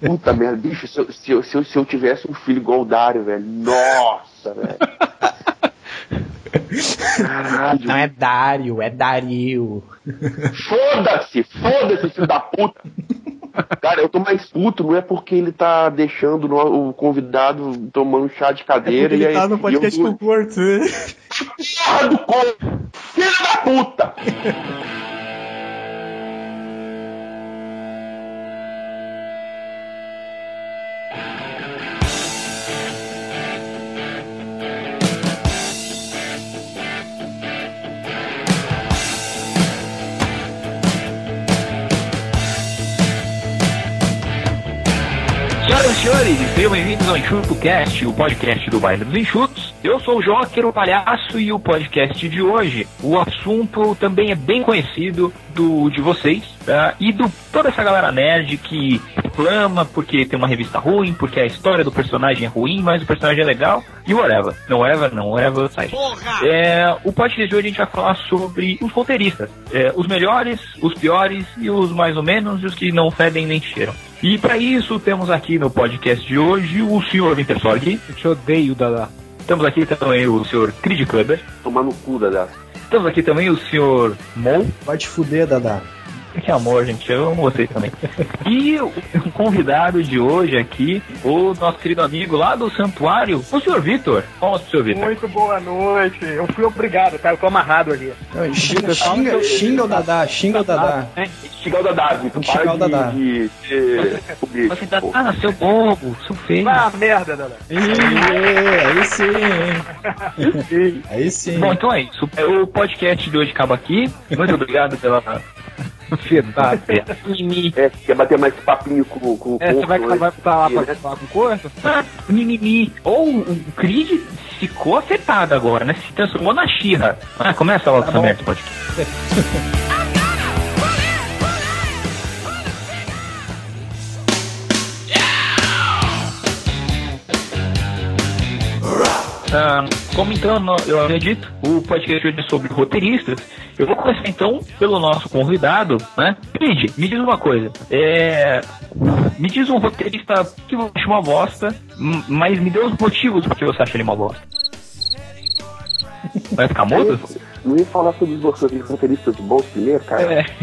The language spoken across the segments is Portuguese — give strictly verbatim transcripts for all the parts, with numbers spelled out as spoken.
Puta merda, bicho, se eu, se, eu, se, eu, se eu tivesse um filho igual o Dário, velho. Nossa, velho. Caralho. Não é Dário, é Dario. Foda-se, foda-se, filho da puta. Cara, eu tô mais puto, não é porque ele tá deixando no, o convidado tomando chá de cadeira. É porque e ele tá aí, no podcast eu... com o Corto, né? Porra do corpo! Filho da puta! Senhoras e senhores, sejam bem-vindos ao EnxutoCast, o podcast do Baile dos Enxutos. Eu sou o Joker, o palhaço, e o podcast de hoje, o assunto também é bem conhecido do, de vocês, tá? E do toda essa galera nerd que reclama porque tem uma revista ruim, porque a história do personagem é ruim, mas o personagem é legal, e whatever. Não whatever, não whatever, sai. É, o podcast de hoje a gente vai falar sobre os roteiristas. É, os melhores, os piores, e os mais ou menos, e os que não fedem nem cheiram. E para isso temos aqui no podcast de hoje o senhor Wintersorg. Eu te odeio, Dada. Temos aqui também o senhor Creed Clubber. Tomar no cu, Dada. Temos aqui também o senhor Mol. Vai te fuder, Dada. Que amor, gente, eu amo vocês também. E o convidado de hoje aqui, o nosso querido amigo lá do santuário, o senhor Vitor. Vamos pro senhor Vitor. Muito boa noite. Eu fui obrigado, cara. Eu tô amarrado ali. Não, xinga, xinga, xinga o Dadá, xinga o Dadá. Xingar o Dada, Vitor. Xingar o Dadá. De, de, de, Você tá, ah, seu bobo, seu feio. Ah, merda, Dada. Aí sim. Aí sim. Bom, então é isso. O podcast de hoje acaba aqui. Muito obrigado pela... Ansiedade. É, quer bater mais papinho com, com o É, você vai, corpo, vai estar lá né? pra falar com o Corto? Ah, mimimi. Ou o Creed ficou afetado agora, né? Se transformou na She-Ra. Ah, começa logo essa merda, pode. Ah, como então eu havia dito, o podcast hoje é sobre roteiristas. Eu vou começar então pelo nosso convidado, né? Creed, me diz uma coisa. É... Me diz um roteirista que você acha uma bosta, mas me dê os motivos porque você acha ele uma bosta. Vai ficar mudo? Não ia falar sobre os roteiristas bons primeiro, cara? É.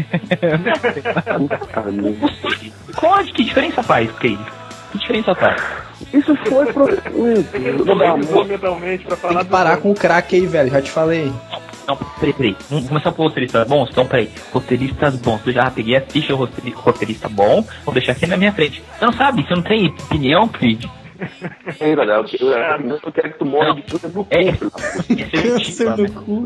Qual, que diferença faz, Creed? Que diferença faz? Isso foi pro... Vou dar um fundamentalmente pra falar Tem que parar com o crack aí, velho. Já te falei. Não, peraí, peraí. Vamos começar por roteiristas bons? Então, peraí. Roteiristas bons. Eu já peguei a ficha roteirista bom. Vou deixar aqui na minha frente. Não sabe? Você não tem opinião, Creed? Ei, galera, eu, eu, eu quero que tu morra de câncer do cu. É, Câncer do cu.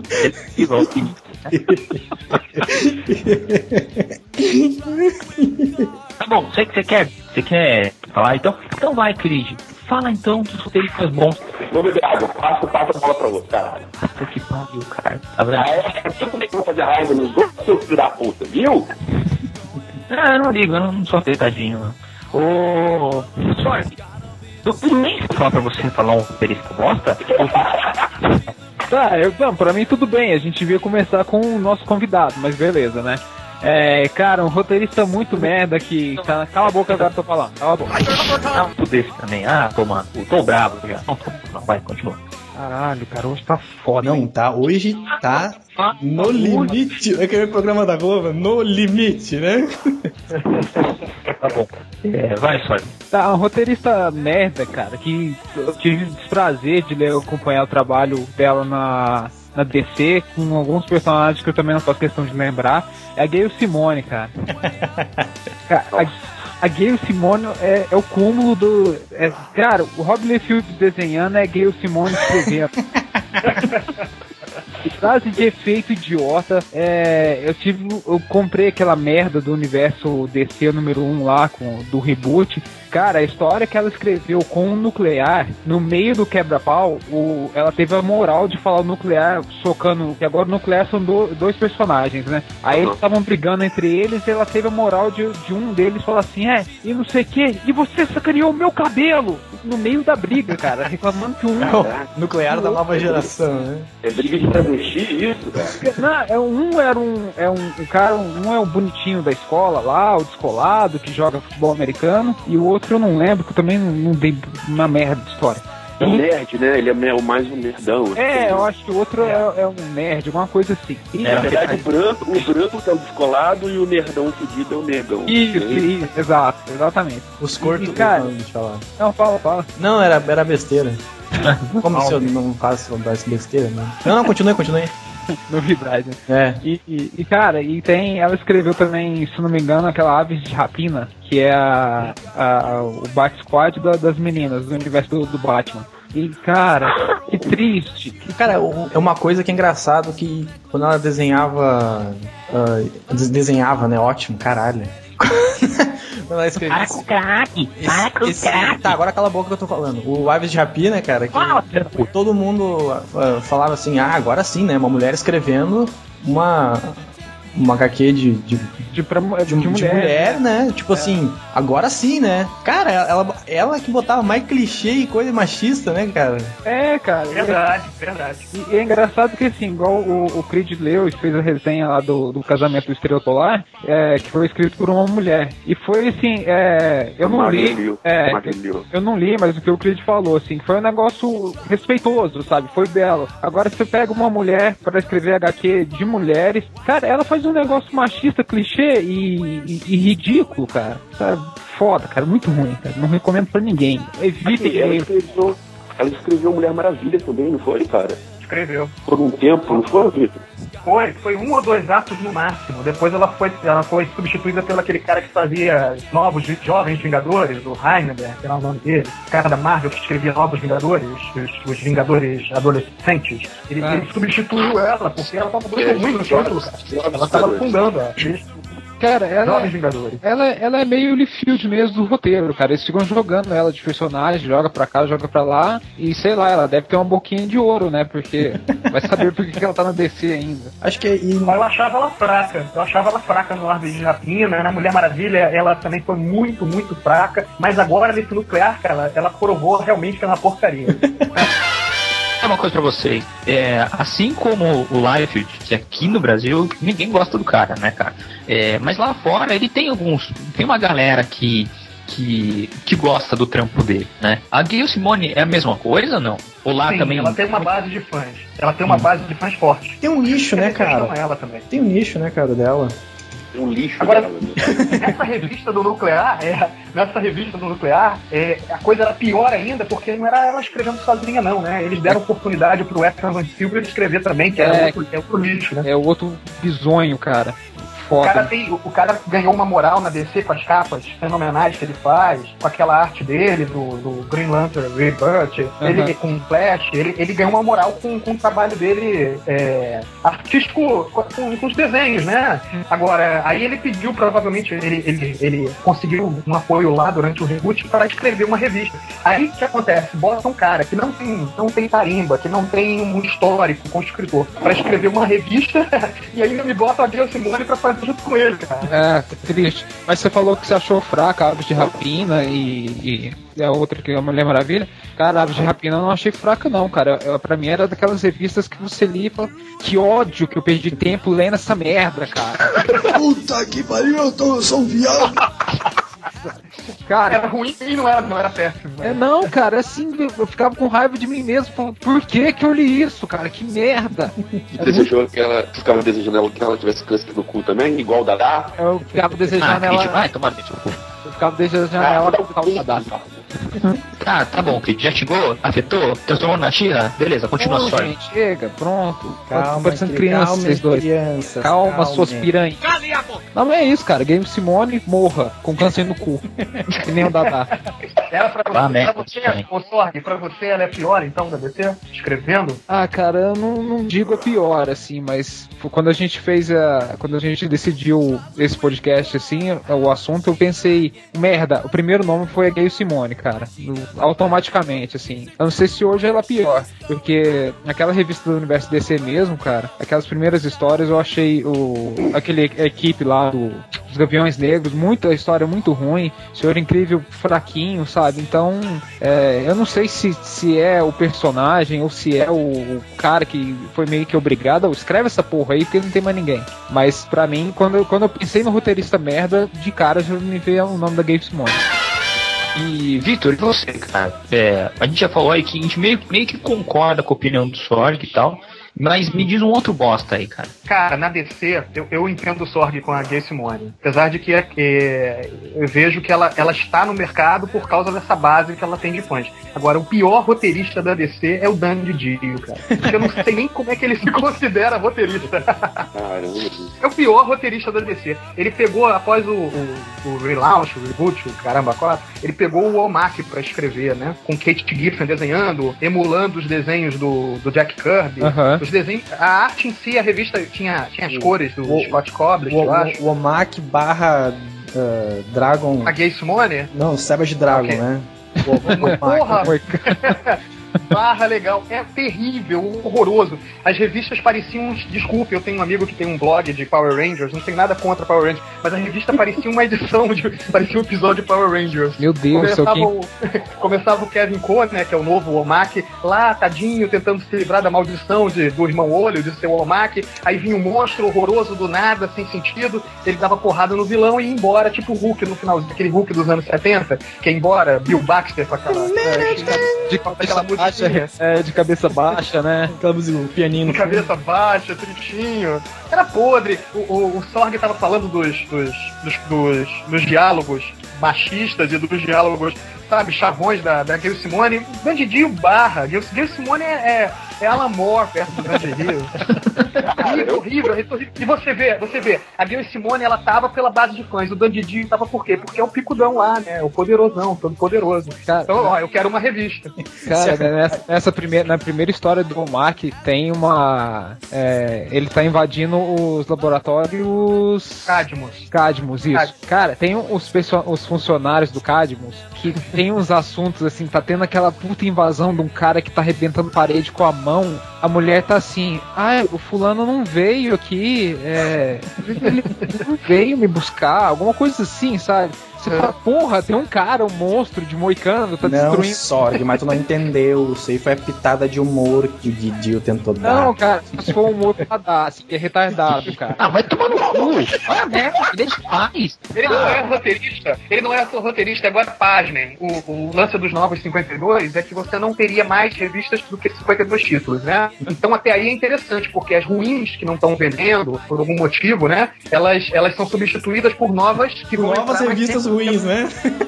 Tá bom, sei que você quer. Você quer falar então? Então vai, Creed. Fala então dos roteiristas bons. Vou beber água, passa, passa a bola pra você, caralho. Puta que pariu, cara. Ah, é? Eu também vou fazer raiva nos outros, seu filho da puta, viu? Ah, eu não ligo, eu não sou afetadinho. Ô. Sorte. Eu nem sei falar pra você falar um roteirista bosta. Tá, eu, não, pra mim tudo bem. A gente devia começar com o nosso convidado, mas beleza, né? É, cara, um roteirista muito merda que... Tá, cala a boca agora, tô falando. Cala a boca. Ah, tudo desse também. Ah, tô, mano. Tô bravo já. Não, tô, não, vai, continua. Caralho, cara, hoje tá foda. Não, hein? tá. Hoje tá no limite. É aquele programa da Globo, no limite, né? Tá bom. É, vai, só. Tá, um roteirista merda, cara, que eu tive o desprazer de ler, acompanhar o trabalho dela na, na D C, com alguns personagens que eu também não faço questão de lembrar, é a Gayle Simone, cara. Cara, a, a Gayle Simone é, é o cúmulo do... É, cara, o Rob Liefeld desenhando é Gayle Simone escrevendo. Frase de efeito idiota. É, eu tive, eu comprei aquela merda do universo D C número um lá com do reboot. Cara, a história que ela escreveu com o nuclear no meio do quebra-pau, o, ela teve a moral de falar o nuclear socando, que agora o nuclear são do, dois personagens, né? Aí eles estavam brigando entre eles e ela teve a moral de, de um deles falar assim, é, e não sei o que, e você sacaneou o meu cabelo no meio da briga, cara, reclamando que um... Nuclear da nova geração, né? É briga de travesti isso, cara? Não, é, um era um, é um, um cara, um é o bonitinho da escola lá, o descolado, que joga futebol americano, e o outro outro eu não lembro, que eu também não, não dei uma merda de história. É um nerd, né? Ele é mais um nerdão. É, eu acho que o outro é, é um nerd, alguma coisa assim. E, é, na verdade, o branco, o branco que é o descolado e o nerdão fudido é o negão. Isso, isso, exato, exatamente. Os cortos, cara. Não, fala, fala. Não, era, era besteira. Como se eu não faço essa besteira, né? Não, não, continue, continue. Novidade. É. E, e, e, cara, e tem. Ela escreveu também, se não me engano, aquela Aves de Rapina, que é a, a, o Bat-Squad da, das meninas do universo do, do Batman. E, cara, que triste. Cara, é uma coisa que é engraçado que quando ela desenhava. Uh, desenhava, né? Ótimo, caralho. Quando ela escrevia. Para com o craque! Para com o craque! Tá, agora cala a boca que eu tô falando. O Aves de Rapina, cara, que todo mundo uh, falava assim, ah, agora sim, né? Uma mulher escrevendo uma. Uma H Q de, de, de, pra, de, de, de, de mulher, mulher, né? Tipo é. assim, agora sim, né? Cara, ela, ela que botava mais clichê e coisa machista, né, cara? É, cara. Verdade, é, verdade. E é engraçado que, assim, igual o, o Creed leu e fez a resenha lá do, do casamento do Estrela Polar, é, que foi escrito por uma mulher. E foi, assim, é, eu não li. É, eu, eu não li, mas o que o Creed falou, assim, foi um negócio respeitoso, sabe? Foi belo. Agora, você pega uma mulher pra escrever H Q de mulheres, cara, ela faz um negócio machista, clichê e, e, e ridículo, cara. Sabe? Foda, cara, muito ruim, cara. Não recomendo pra ninguém. Evitem. Ela escreveu, ela escreveu Mulher Maravilha também, não foi, cara? Escreveu. Por um tempo, não foi, Vitor? Foi, foi um ou dois atos no máximo. Depois ela foi, ela foi substituída pelo aquele cara que fazia novos jovens Vingadores, o Heisenberg, que era o nome dele, o cara da Marvel que escrevia novos Vingadores, os, os Vingadores adolescentes. Ele, ah. ele substituiu ela, porque ela tava muito é, ruim no título, cara. Ela tava fundando a Cara, ela, ela, ela é meio Liefeld mesmo do roteiro, cara. Eles ficam jogando ela de personagem, joga pra cá, joga pra lá. E sei lá, ela deve ter uma boquinha de ouro, né? Porque vai saber por que ela tá na D C ainda. Acho que é. Eu achava ela fraca. Eu achava ela fraca no Aves de Rapina. Na Mulher Maravilha, ela também foi muito, muito fraca. Mas agora, nesse Nuclear, cara, ela, ela provou realmente que é uma porcaria. Uma coisa pra vocês, é, assim como o Liefeld, que aqui no Brasil ninguém gosta do cara, né, cara? É, mas lá fora ele tem alguns, tem uma galera que, que, que gosta do trampo dele, né? A Gayle Simone é a mesma coisa ou não? Ou lá Sim, também? Ela tem uma base de fãs. Ela tem uma hum. base de fãs forte. Tem um nicho, né, cara? Ela também. Tem um nicho, né, cara, dela. Um lixo. Agora, nessa revista do Nuclear, é, nessa revista do Nuclear, é, a coisa era pior ainda, porque não era ela escrevendo sozinha, não, né? Eles deram oportunidade pro Efra Van Silver escrever também, que é, era outro, é outro lixo, né? É o outro bizonho, cara. O cara, tem, o, o cara ganhou uma moral na D C com as capas fenomenais que ele faz, com aquela arte dele, do, do Green Lantern Rebirth, uhum. ele com o Flash, ele, ele ganhou uma moral com, com o trabalho dele é, artístico, com, com os desenhos, né? Uhum. Agora, aí ele pediu, provavelmente, ele, ele, ele conseguiu um apoio lá durante o reboot para escrever uma revista. Aí o que acontece? Bota um cara que não tem, não tem tarimba, que não tem um histórico com o escritor, para escrever uma revista, e ainda me bota a Gayle Simone para fazer junto com ele, cara. É, triste. Mas você falou que você achou fraca a Aves de Rapina e, e a outra que é a Mulher Maravilha. Cara, a Aves de Rapina eu não achei fraca, não, cara. Eu, pra mim era daquelas revistas que você lia e fala, que ódio que eu perdi tempo lendo essa merda, cara. Puta que pariu, eu, tô, eu sou um viado. Cara, era ruim e não era, não era péssimo. É, não, cara, assim, eu ficava com raiva de mim mesmo. Falando, por que que eu li isso, cara? Que merda. Você desejou muito... que ela ficava desejando que ela tivesse câncer no cu também, igual o Dadá? Eu ficava desejando ah, ela. Vai tomar no cu. Eu ficava desejando ah, ela por causa da Dadá. Ah, tá bom, Creed. Já chegou? Afetou? Transformou na Xirra? Beleza, continua oh, a história. Gente, chega, pronto. Calma, parecendo criança, calma, vocês dois. Crianças, calma, calma, suas piranhas. Cale a boca! Não, não é isso, cara. Game Simone morra com câncer no cu. Que nem o Dadá. Ela pra você, ah, pra você, ô Sorg, pra você ela é pior então da D C? Escrevendo? Ah, cara, eu não, não digo a pior, assim, mas quando a gente fez a. Quando a gente decidiu esse podcast, assim, o assunto, eu pensei, merda, o primeiro nome foi a Gayle Simone, cara. Automaticamente, assim. Eu não sei se hoje ela é pior, porque aquela revista do Universo D C mesmo, cara, aquelas primeiras histórias eu achei o. aquele a equipe lá do. Os Gaviões Negros, muita história muito ruim, Senhor Incrível fraquinho, sabe? Então, é, eu não sei se, se é o personagem ou se é o, o cara que foi meio que obrigado, escreve essa porra aí porque não tem mais ninguém. Mas pra mim, quando, eu, quando eu pensei no roteirista merda, de cara já me veio o nome da Gayle Simone. E, Vitor, e você, cara? É, a gente já falou aí que a gente meio, meio que concorda com a opinião do Sorg e tal, mas me diz um outro bosta aí, cara. Cara, na D C, eu, eu entendo o Sorg com a Gay Simone. Apesar de que é, é, eu vejo que ela, ela está no mercado por causa dessa base que ela tem de fãs. Agora, o pior roteirista da D C é o Dan DiDio, cara. Eu não sei nem como é que ele se considera roteirista. Caramba. É o pior roteirista da D C. Ele pegou, após o, o, o relaunch, o reboot, o caramba, quatro, ele pegou o Womack pra escrever, né? Com Kate Giffen desenhando, emulando os desenhos do, do Jack Kirby. Uhum. Os desenhos, a arte em si, a revista tinha, tinha as cores do o, Scott Cobblett, eu acho. O Womack barra uh, Dragon... A Gay Simone? Não, Savage Dragon, Okay. né? Porra! Barra legal, é terrível, horroroso. As revistas pareciam uns. Desculpe, eu tenho um amigo que tem um blog de Power Rangers, não tem nada contra Power Rangers, mas a revista parecia uma edição de. Parecia um episódio de Power Rangers. Meu Deus, começava, quem... o, começava o Kevin Coe, né, que é o novo Womack, lá, tadinho, tentando se livrar da maldição de, do irmão Olho, de ser o Womack. Aí vinha um monstro horroroso do nada, sem sentido. Ele dava porrada no vilão e ia embora, tipo o Hulk no final, aquele Hulk dos anos setenta, que ia embora, Bill Baxter com aquela. É, de, aquela música. É, de cabeça baixa, né? Aquela música, o pianinho. De cabeça baixa, tristinho. Era podre. O, o, o Sorg tava falando dos, dos, dos, dos, dos diálogos machistas e dos diálogos, sabe, chavões da, da Gay Simone. Dan DiDio barra. Gay Simone é, é, é Alan Moore perto do Dan DiDio. horrível, horrível, horrível. E você vê, você vê, a Gay Simone, ela tava pela base de fãs. O Dan DiDio tava por quê? Porque é o picudão lá, né? O poderosão, todo poderoso. Cara, então, ó, eu quero uma revista. Cara, nessa, nessa primeira, na primeira história do Womack tem uma... É, ele tá invadindo os laboratórios... Cadmus. Cadmus, isso. Cadmus. Cara, tem os, os funcionários do Cadmus que tem uns assuntos, assim, tá tendo aquela puta invasão de um cara que tá arrebentando parede com a mão. A mulher tá assim, ah, o fulano não veio aqui, é, ele não veio me buscar, alguma coisa assim, sabe? Você fala, porra, tem um cara, um monstro de moicano, tá não, destruindo... Sorg, mas tu não entendeu, isso aí foi a pitada de humor que o Didio tentou dar. Não, cara, se for um humor pra dar, assim, que é retardado, cara. Ah, vai tomar no cu! Olha merda, deixa mais! Ele não é roteirista, ele não é só roteirista, agora pasmem. O, o lance dos novos cinquenta e dois é que você não teria mais revistas do que cinquenta e dois títulos, né? Então até aí é interessante, porque as ruins que não estão vendendo, por algum motivo, né? Elas, elas são substituídas por novas que vão novas revistas ruins, né?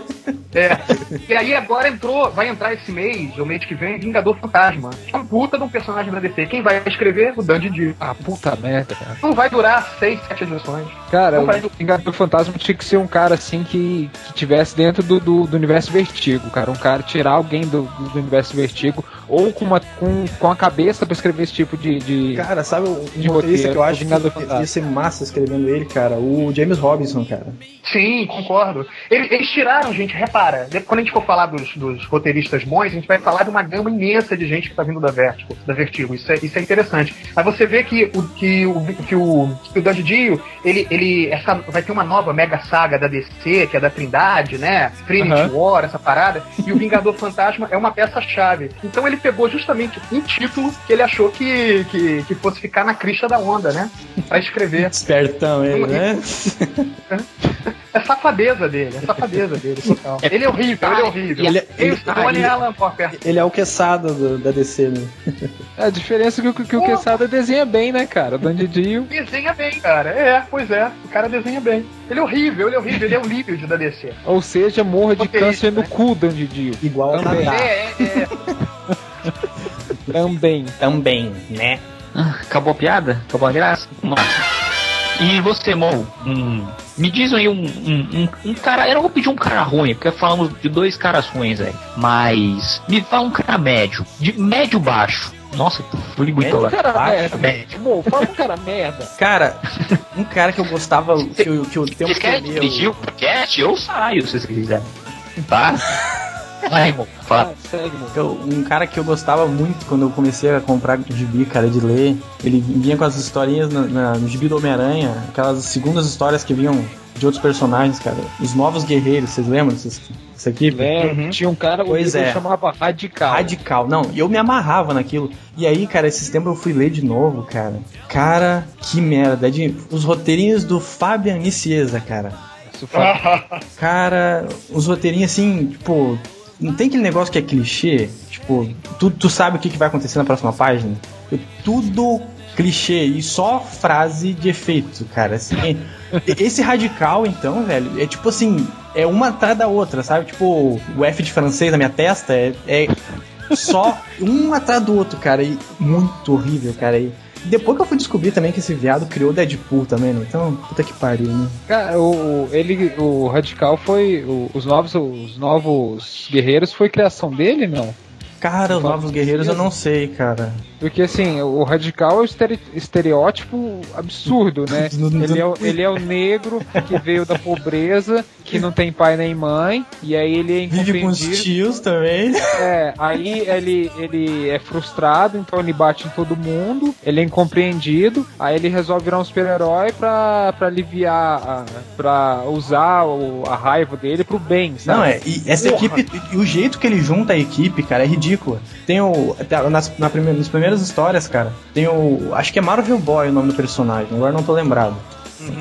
É. E aí agora entrou, vai entrar esse mês, ou mês que vem, Vingador Fantasma. É um puta de um personagem da D C. Quem vai escrever? O Dan DiDio. Ah, puta merda, cara. Não vai durar seis, sete edições. Cara, Não vai... o Vingador Fantasma tinha que ser um cara assim que, que tivesse dentro do, do, do universo Vertigo, cara. Um cara tirar alguém do, do universo Vertigo ou com, uma, com, com a cabeça pra escrever esse tipo de. de cara, sabe o de roteirista que eu acho Vingador que Fantasma. ia ser massa escrevendo ele, cara? O James Robinson, cara. Sim, concordo. Eles, eles tiraram, gente, repara, quando a gente for falar dos, dos roteiristas bons, a gente vai falar de uma gama imensa de gente que tá vindo da Vertigo, da Vertigo. Isso é, isso é interessante. Mas você vê que o que o, que o, que o Dan DiDio, ele, ele essa, vai ter uma nova mega saga da D C, que é da Trindade, né? Trinity Uhum. War, essa parada, e o Vingador Fantasma é uma peça-chave. Então ele pegou justamente um título que ele achou que, que, que fosse ficar na crista da onda, né? Pra escrever. Espertão ele, né? É safadeza dele, é safadeza dele, total. Ele é horrível, ele é horrível. Ele, Ele, ele, ele, ele, é Alan Poe perto. ele é o Quesada do, da D C, né? A diferença é que, que o Quesada desenha bem, né, cara? O Dan DiDio... Desenha bem, cara. É, pois é. O cara desenha bem. Ele é horrível, ele é horrível, ele é um líquido da D C. Ou seja, morra de Roteirista, câncer no né? cu, Dan DiDio. Igual ao Também. Nadar. É, é, é. Também. Também, né? Ah, acabou a piada? Acabou a graça? Vamos lá. E você, Mo, hum, me diz aí um, um, um, um cara. Eu não vou pedir um cara ruim, porque falamos de dois caras ruins aí. Mas me fala um cara médio, de médio baixo. Nossa, fui muito Médio, lá. Cara Baixo, merda. médio. Bom, fala um cara merda. Cara, um cara que eu gostava, que, eu- que o tempo Vocês querem que eu dirigir o podcast? Eu saio, se vocês quiserem. Tá? Vai, irmão, fala. Ah, segue, mano. Eu- um cara que eu gostava muito quando eu comecei a comprar gibi, cara, de ler. Ele vinha com as historinhas na, na- no gibi do Homem-Aranha, aquelas segundas histórias que vinham de outros personagens, cara. Os Novos Guerreiros, vocês lembram dessa, dessa equipe? Lembro, Uhum. tinha um cara Pois que é. chamava Radical. Radical. Não, e eu me amarrava naquilo. E aí, cara, esses tempos eu fui ler de novo, cara. Cara, que merda. É de, os roteirinhos do Fabian Nicieza, cara. isso, Fábio. Cara, os roteirinhos assim, tipo, não tem aquele negócio que é clichê? Tipo, tu, tu sabe o que, que vai acontecer na próxima página? É tudo clichê e só frase de efeito, cara. Assim, esse radical, então, velho, é tipo assim, é uma atrás da outra, sabe? Tipo, o F de francês na minha testa é, é só um atrás do outro, cara. E muito horrível, cara. E depois que eu fui descobrir também que esse viado criou Deadpool também, né? Então, puta que pariu, né? Cara, o, ele, o Radical foi. O, os, novos, os novos guerreiros foi criação dele, não? Cara, os Novos Guerreiros eu não sei, cara. Porque assim, o Radical é o estere- estereótipo absurdo, né? Ele é, o, ele é o negro que veio da pobreza, que não tem pai nem mãe, e aí ele é incompreendido. Vive com os tios também. É, aí ele, ele é frustrado, então ele bate em todo mundo, ele é incompreendido, aí ele resolve virar um super-herói pra, pra aliviar, a, pra usar o, a raiva dele pro bem, sabe? Não, é, e essa Porra. equipe, e o jeito que ele junta a equipe, cara, é ridículo. Tem o. Nas, na primeira, nas primeiras histórias, cara, tem o. Acho que é Marvel Boy o nome do personagem, agora não tô lembrado. Uhum.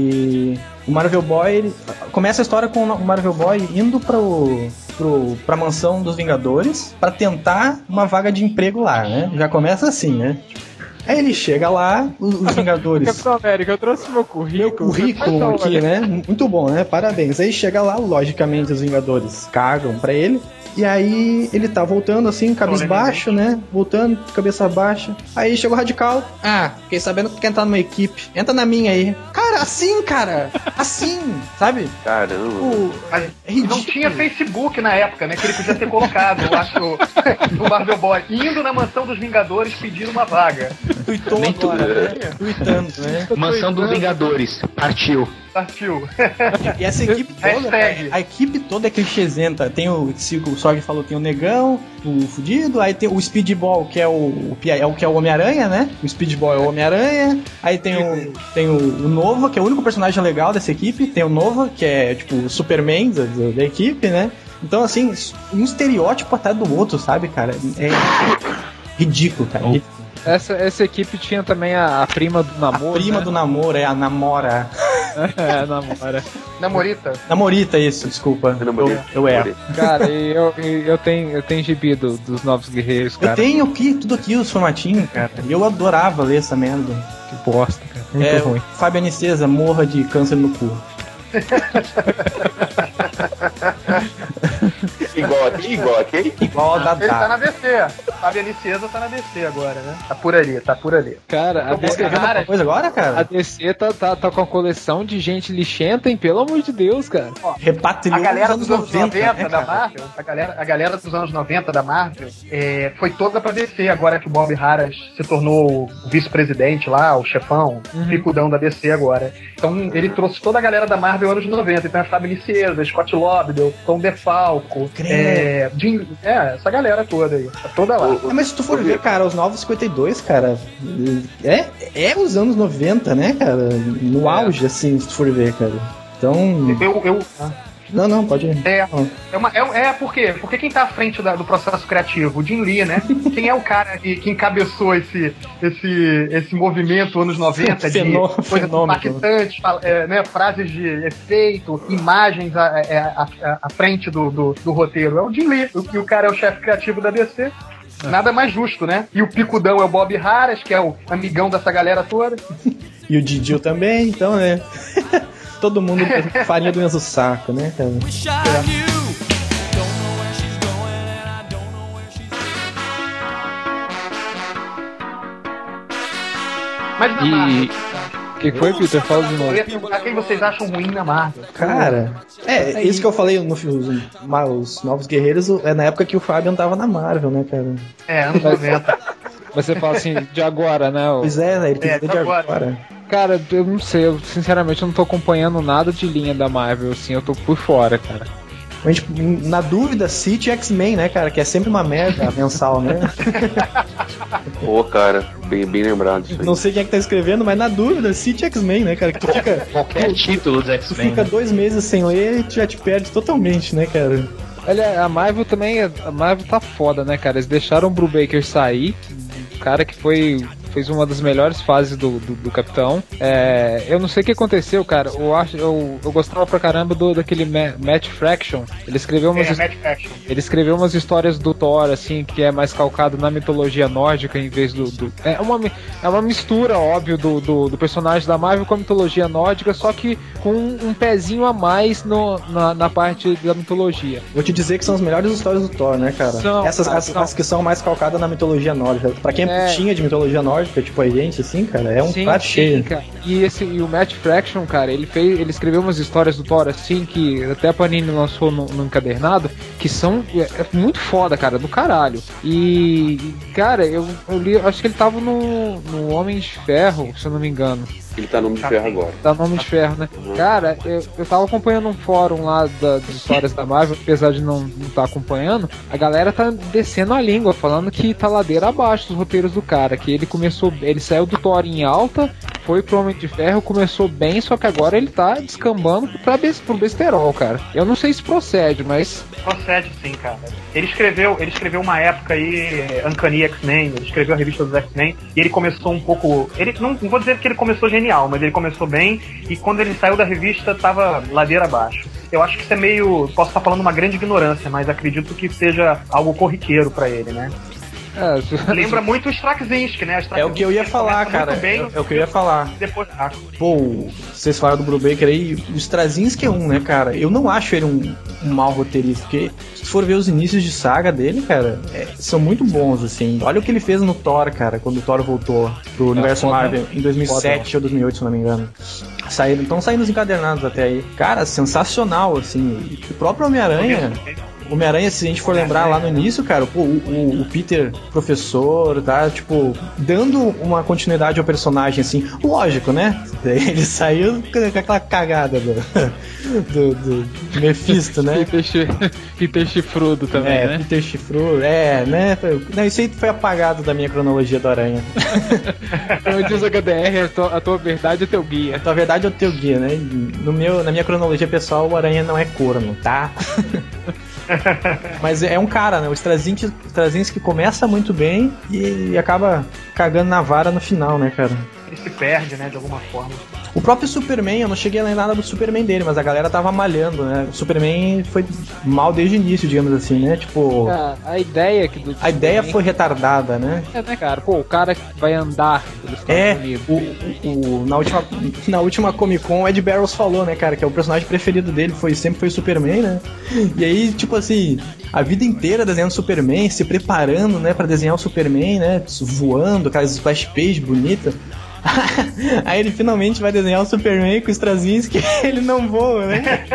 E o Marvel Boy, ele, começa a história com o Marvel Boy indo pro, pro, pra mansão dos Vingadores pra tentar uma vaga de emprego lá, né? Já começa assim, né? Aí ele chega lá, os, os Vingadores. Capitão América, eu trouxe meu currículo. Meu currículo aqui, né? Muito bom, né? Parabéns. Aí chega lá, logicamente, os Vingadores cagam pra ele. E aí ele tá voltando assim, cabisbaixo, né? Voltando, cabeça baixa. Aí chegou o Radical. Ah, fiquei sabendo que quer entrar numa equipe. Entra na minha aí. Cara, assim, cara. Assim, sabe? Caramba. O... Mas é não tinha Facebook na época, né? Que ele podia ter colocado, eu acho, o Marvel Boy indo na mansão dos Vingadores pedindo uma vaga. Tuitou agora, né? Tuitando, né? Mansão dos Vingadores. Partiu. Partiu. E essa equipe toda, a, a equipe toda é clichêsenta. Tem o, o Sorg falou, tem o Negão, o Fudido, aí tem o Speedball, que é o, o, é o que é o Homem-Aranha, né? O Speedball é o Homem-Aranha. Aí tem o, tem o, o Nova, que é o único personagem legal dessa equipe. Tem o Nova, que é tipo o Superman da, da equipe, né? Então, assim, um estereótipo atrás do outro, sabe, cara? É ridículo, cara. Ridículo. Essa, essa equipe tinha também a, a prima do namoro. A prima né? do namoro, é a Namora. É, namora. Namorita. Namorita, isso, desculpa. Namorita. Eu, eu erro. Cara, e eu, e eu tenho, eu tenho gibi do, dos Novos Guerreiros, cara. Eu tenho aqui, tudo aqui, os formatinhos, cara. E eu adorava ler essa merda. Que bosta, cara. Muito é, ruim. Fábio Aniceza, morra de câncer no cu. Igual aqui, igual aqui. Igual a da Ele tá na D C. Fábio Aniceza tá na D C agora, né? Tá por ali, tá por ali. Cara, a Tá escrevendo cara, alguma coisa agora, a cara? D C tá, tá, tá com a coleção de gente lixenta, hein? Pelo amor de Deus, cara. Repatriou A galera nos dos anos noventa, né, da cara? Marvel, a galera, a galera dos anos noventa da Marvel é, foi toda pra D C, agora que o Bob Harras se tornou o vice-presidente lá, o chefão, o Uhum. picudão da D C agora. Então ele trouxe toda a galera da Marvel anos noventa, então é Fábio Aniceza, Scott Lobdell, Tom DeFalco, é, Jim, é, essa galera toda aí, tá toda lá. Ah, mas se tu for ver, cara, os Novos cinquenta e dois, cara, é, é os anos noventa, né, cara? No auge, assim, se tu for ver, cara. Então... Eu, eu, Não, não, pode ir. É, é, uma, é, é por quê? Porque quem tá à frente da, do processo criativo? O Jim Lee, né? Quem é o cara que, que encabeçou esse, esse, esse movimento anos noventa de Fenô- coisas fenômeno. impactantes, fala- é, né, frases de efeito, imagens à, é, à, à- à frente do, do, do roteiro? É o Jim Lee, o, e o cara é o chefe criativo da D C. Nada mais justo, né? E o picudão é o Bob Harras, que é o amigão dessa galera toda. E o Didio também, então, né? Todo mundo farinha do mesmo saco, né, cara? Mas na E- Marvel, O que foi, Peter? Fala de novo. eu ia perguntar quem vocês acham ruim na Marvel. Cara, é, isso que eu falei no filme, os Novos Guerreiros, é na época que o Fabian tava na Marvel, né, cara? É, anos noventa. Você fala assim, de agora, né? o- Pois é, né, ele tem É, que ver de agora. agora. Cara, eu não sei, eu sinceramente eu não tô acompanhando nada de linha da Marvel, assim, eu tô por fora, cara. Mas, tipo, na dúvida, City X-Men, né, cara? Que é sempre uma merda mensal, né? Pô, cara, bem, bem lembrado isso aí. Não sei quem é que tá escrevendo, mas na dúvida, City X-Men, né, cara? Que tu fica, Qualquer título do tu X-Men. fica né? dois meses sem ler e tu já te perde totalmente, né, cara? Olha, a Marvel também, a Marvel tá foda, né, cara? Eles deixaram o Brubaker sair, um cara que foi fez uma das melhores fases do, do, do Capitão. É, eu não sei o que aconteceu, cara. Eu, acho, eu, eu gostava pra caramba do, daquele Ma- Matt Fraction. Ele escreveu umas, É, Matt Fraction. ele escreveu umas histórias do Thor, assim, que é mais calcado na mitologia nórdica em vez do. do é, uma, é uma mistura, óbvio, do, do, do personagem da Marvel com a mitologia nórdica, só que com um pezinho a mais no, na, na parte da mitologia. Vou te dizer que são as melhores histórias do Thor, né, cara? São, Essas cara, as, são. as que são mais calcadas na mitologia nórdica. Pra quem É. tinha de mitologia nórdica, tipo a gente, assim, cara, é um Sim, prato sim, cheio. cara. E, esse, e o Matt Fraction, cara, ele fez, ele escreveu umas histórias do Thor assim, que até a Panini lançou no, no encadernado, que são é, é muito foda, cara, do caralho. E, cara, eu, eu li, acho que ele tava no, no Homem de Ferro, se eu não me engano. Ele tá no Homem de Ferro agora. Tá no Homem de Ferro, né? Cara, eu, eu tava acompanhando um fórum lá da, das histórias da Marvel, apesar de não estar tá acompanhando, a galera tá descendo a língua, falando que tá ladeira abaixo dos roteiros do cara, que ele começou, ele saiu do Thor em alta, foi pro Homem de Ferro, começou bem, só que agora ele tá descambando pra bes, pro besterol, cara. Eu não sei se procede, mas... Procede sim, cara. Ele escreveu, ele escreveu uma época aí, Uncanny X-Men, ele escreveu a revista dos X-Men, e ele começou um pouco... Ele, não, não vou dizer que ele começou genial, mas ele começou bem, e quando ele saiu da revista, tava ladeira abaixo. Eu acho que isso é meio... Posso estar falando uma grande ignorância, mas acredito que seja algo corriqueiro pra ele, né? É, Lembra muito o Straczynski, né? É o que eu ia falar, cara. Bem, é, é o que eu ia falar. Depois, ah, Pô, vocês falaram do Brubaker aí, o Straczynski é um, né, cara? Eu não acho ele um, um mau roteirista, porque se for ver os inícios de saga dele, cara, é, são muito bons, assim. Olha o que ele fez no Thor, cara, quando o Thor voltou pro universo foda, Marvel em dois mil e sete foda. ou dois mil e oito, se não me engano. Saíram, estão saindo os encadernados até aí. Cara, sensacional, assim. E o próprio Homem-Aranha... Homem-Aranha, se a gente for lembrar lá no início, cara, pô, o, o, o Peter, professor, tá, tipo, dando uma continuidade ao personagem, assim, lógico, né? Ele saiu com aquela cagada do, do, do Mephisto, né? Peter, Peter Chifrudo também, é, né? Peter Chifrudo, é, né? Não, isso aí foi apagado da minha cronologia do Aranha. Então diz o H D R, a tua, a tua verdade é teu guia. Na verdade é o teu guia, né? No meu, na minha cronologia pessoal, o Aranha não é corno, tá? Mas é um cara, né? O Straczynski, Straczynski começa muito bem e acaba cagando na vara no final, né, cara? ele se perde, né, de alguma forma. O próprio Superman, eu não cheguei a ler nada do Superman dele, mas a galera tava malhando, né? O Superman foi mal desde o início, digamos assim, né? Tipo... A, a ideia que do A ideia foi retardada, né? É, né, cara? Pô, o cara que vai andar pelos Estados É, Unidos. o, o, o- na, última, na última Comic Con, o Ed Barrows falou, né, cara, que é o personagem preferido dele foi, sempre foi o Superman, né? E aí, tipo assim, a vida inteira desenhando Superman, se preparando, né, pra desenhar o Superman, né, voando, aquelas splash page bonita. Aí ele finalmente vai desenhar o Superman com o Straczynski, ele não voa, né?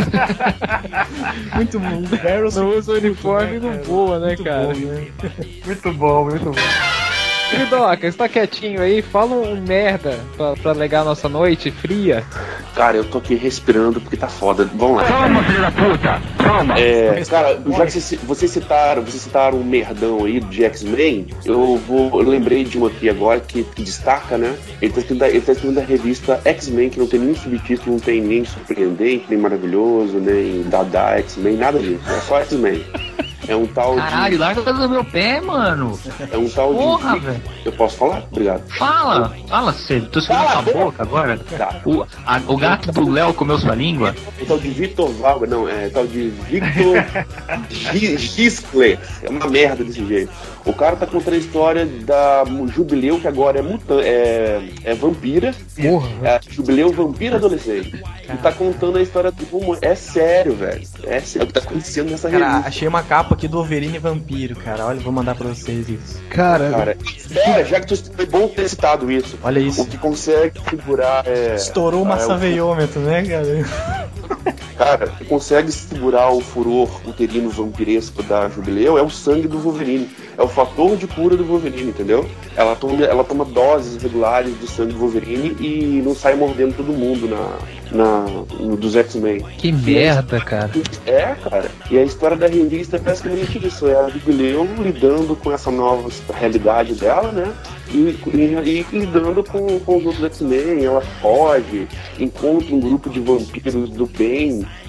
Muito bom. O Barrows Não usa o uniforme e né, não cara? voa, né, Muito cara? bom, né? Muito bom, muito bom. Queridoca, você tá quietinho aí? Fala um merda pra, pra alegar a nossa noite fria. Cara, eu tô aqui respirando porque tá foda. Vamos lá. Calma, filho da puta! Calma! É, cara, já que vocês, vocês citaram, vocês citaram um merdão aí de X-Men, eu vou. Eu lembrei de um aqui agora que, que destaca, né? Ele tá, escrevendo, ele tá escrevendo a revista X-Men, que não tem nenhum subtítulo, não tem nem surpreendente, nem maravilhoso, nem Dada X-Men, nada disso. É só X-Men. É um tal Caralho, de. larga do meu pé, mano! É um tal Porra, de. velho! Eu posso falar? Obrigado. Fala! Fala, você. Tô segurando Cala a sua boca. boca agora. Tá. O, a- o gato do Léo comeu sua língua? O tal de Victor Valga, não, é tal de Victor Gi- Gisler. É uma merda desse jeito. O cara tá contando a história da Jubileu, que agora é mutan é, é vampira. Porra. É, Jubileu vampira adolescente. E tá contando a história do como é sério, velho. É sério o que tá acontecendo nessa Cara, revista. achei uma capa aqui do Wolverine Vampiro, cara. Olha, vou mandar pra vocês isso. Cara, Cara, espera, já que tu foi bom ter citado isso. Olha O isso. que consegue segurar é. Estourou o é, maçaveiômetro, né, cara? Cara, que consegue segurar o furor uterino vampiresco da Jubileu é o sangue do Wolverine. É o fator de cura do Wolverine, entendeu? Ela toma, ela toma doses regulares do sangue do Wolverine e não sai mordendo todo mundo na, na, no, dos X-Men. Que merda, cara. É, cara. E a história da revista é basicamente isso. É a Jubileu lidando com essa nova realidade dela, né? E, e, e lidando com, com os outros X-Men. Ela foge, encontra um grupo de vampiros do bem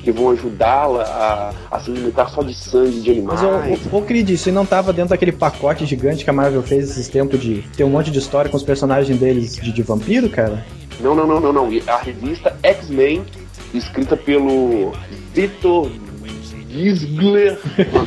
que vão ajudá-la a, a se alimentar só de sangue de animais. Mas o, o, o Creed, isso não tava dentro daquele pacote gigante que a Marvel fez esses tempos de ter um monte de história com os personagens deles de, de vampiro, cara? Não, não, não, não, não. A revista X-Men, escrita pelo Victor Gisler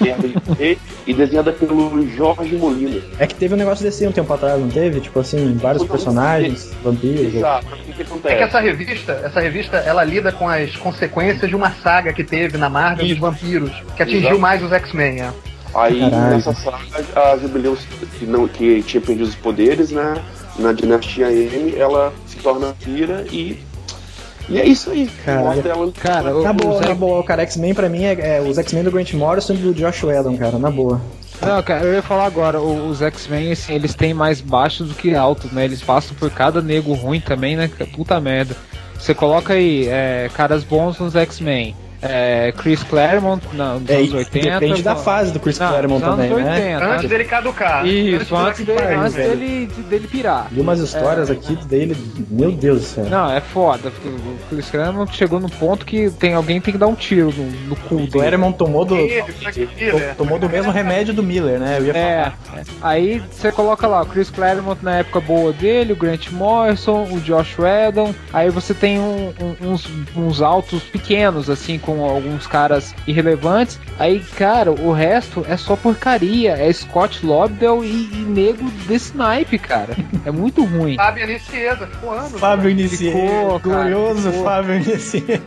e desenhada pelo Jorge Molina. É que teve um negócio desse um tempo atrás, não teve? Tipo assim, vários personagens, vampiros. Exato. O que acontece? É que essa revista, essa revista, ela lida com as consequências de uma saga que teve na Marvel dos vampiros, que atingiu Exato. mais os X-Men, né? Aí, Caralho. nessa saga, a Jubileu, que, não, que tinha perdido os poderes, né? Na dinastia M, ela se torna vampira e. E é isso aí. Caralho. Ela... Cara, Na o- boa, os na X- boa, cara, X-Men pra mim é, é os X-Men do Grant Morrison e do Josh Whedon, cara, na boa. Não, cara, eu ia falar agora, o- os X-Men, assim, eles têm mais baixos do que altos, né? Eles passam por cada nego ruim também, né? Puta merda. Você coloca aí, é, caras bons nos X-Men. É, Chris Claremont na- nos É, anos e oitenta. depende da fase do Chris Não, Claremont nos anos também, né? oitenta, Antes dele caducar. Isso, do antes, dele, X-Men, antes velho. dele, dele pirar. E umas histórias aqui dele, meu Deus do céu. Não, é foda. porque O Chris Claremont chegou no ponto que tem alguém tem que dar um tiro no, no cu O dele. Claremont tomou do, Ele, Frank Miller. tomou do mesmo remédio do Miller, né? Eu ia É, falar. aí você coloca lá o Chris Claremont na época boa dele, o Grant Morrison, o Josh Whedon, aí você tem um- um- uns, uns altos pequenos, assim, com alguns caras irrelevantes, aí, cara, o resto é só porcaria, é Scott Lobdell e, e nego desse naipe, cara, é muito ruim. Fábio Nicieza, ficou anos. Fábio Ficou, Iniciero, cara, glorioso ficou. Fábio Iniciero.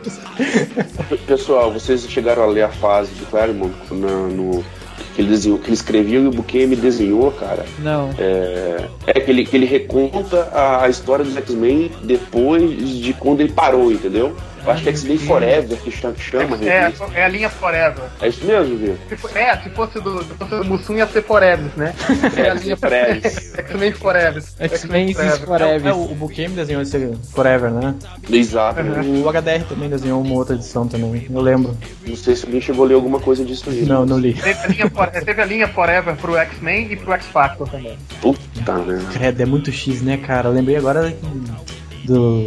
Pessoal, vocês chegaram a ler a fase de Claremont na, no. Que ele, desenhou, que ele escreveu e o Buscemi desenhou, cara. Não. É, é que, ele, que ele reconta a, a história dos X-Men depois de quando ele parou, entendeu? Eu acho que é X-Men Forever que chama, chama a É, revista. é a linha Forever. É isso mesmo, Vitor? Se for- É, se fosse do, se fosse do Mussum ia ser Forever, né? É a linha Forever. X-Men Forever. X-Men is É, Forever. é, o, o Buscemi desenhou esse Forever, né? Exato. O H D R também desenhou uma outra edição também, eu lembro. Não sei se alguém chegou a ler alguma coisa disso aí. Não, não li. Teve a linha, Fore- teve a linha Forever pro X-Men e pro X-Factor também. Puta, né? Credo, é muito X, né, cara? Eu lembrei agora do.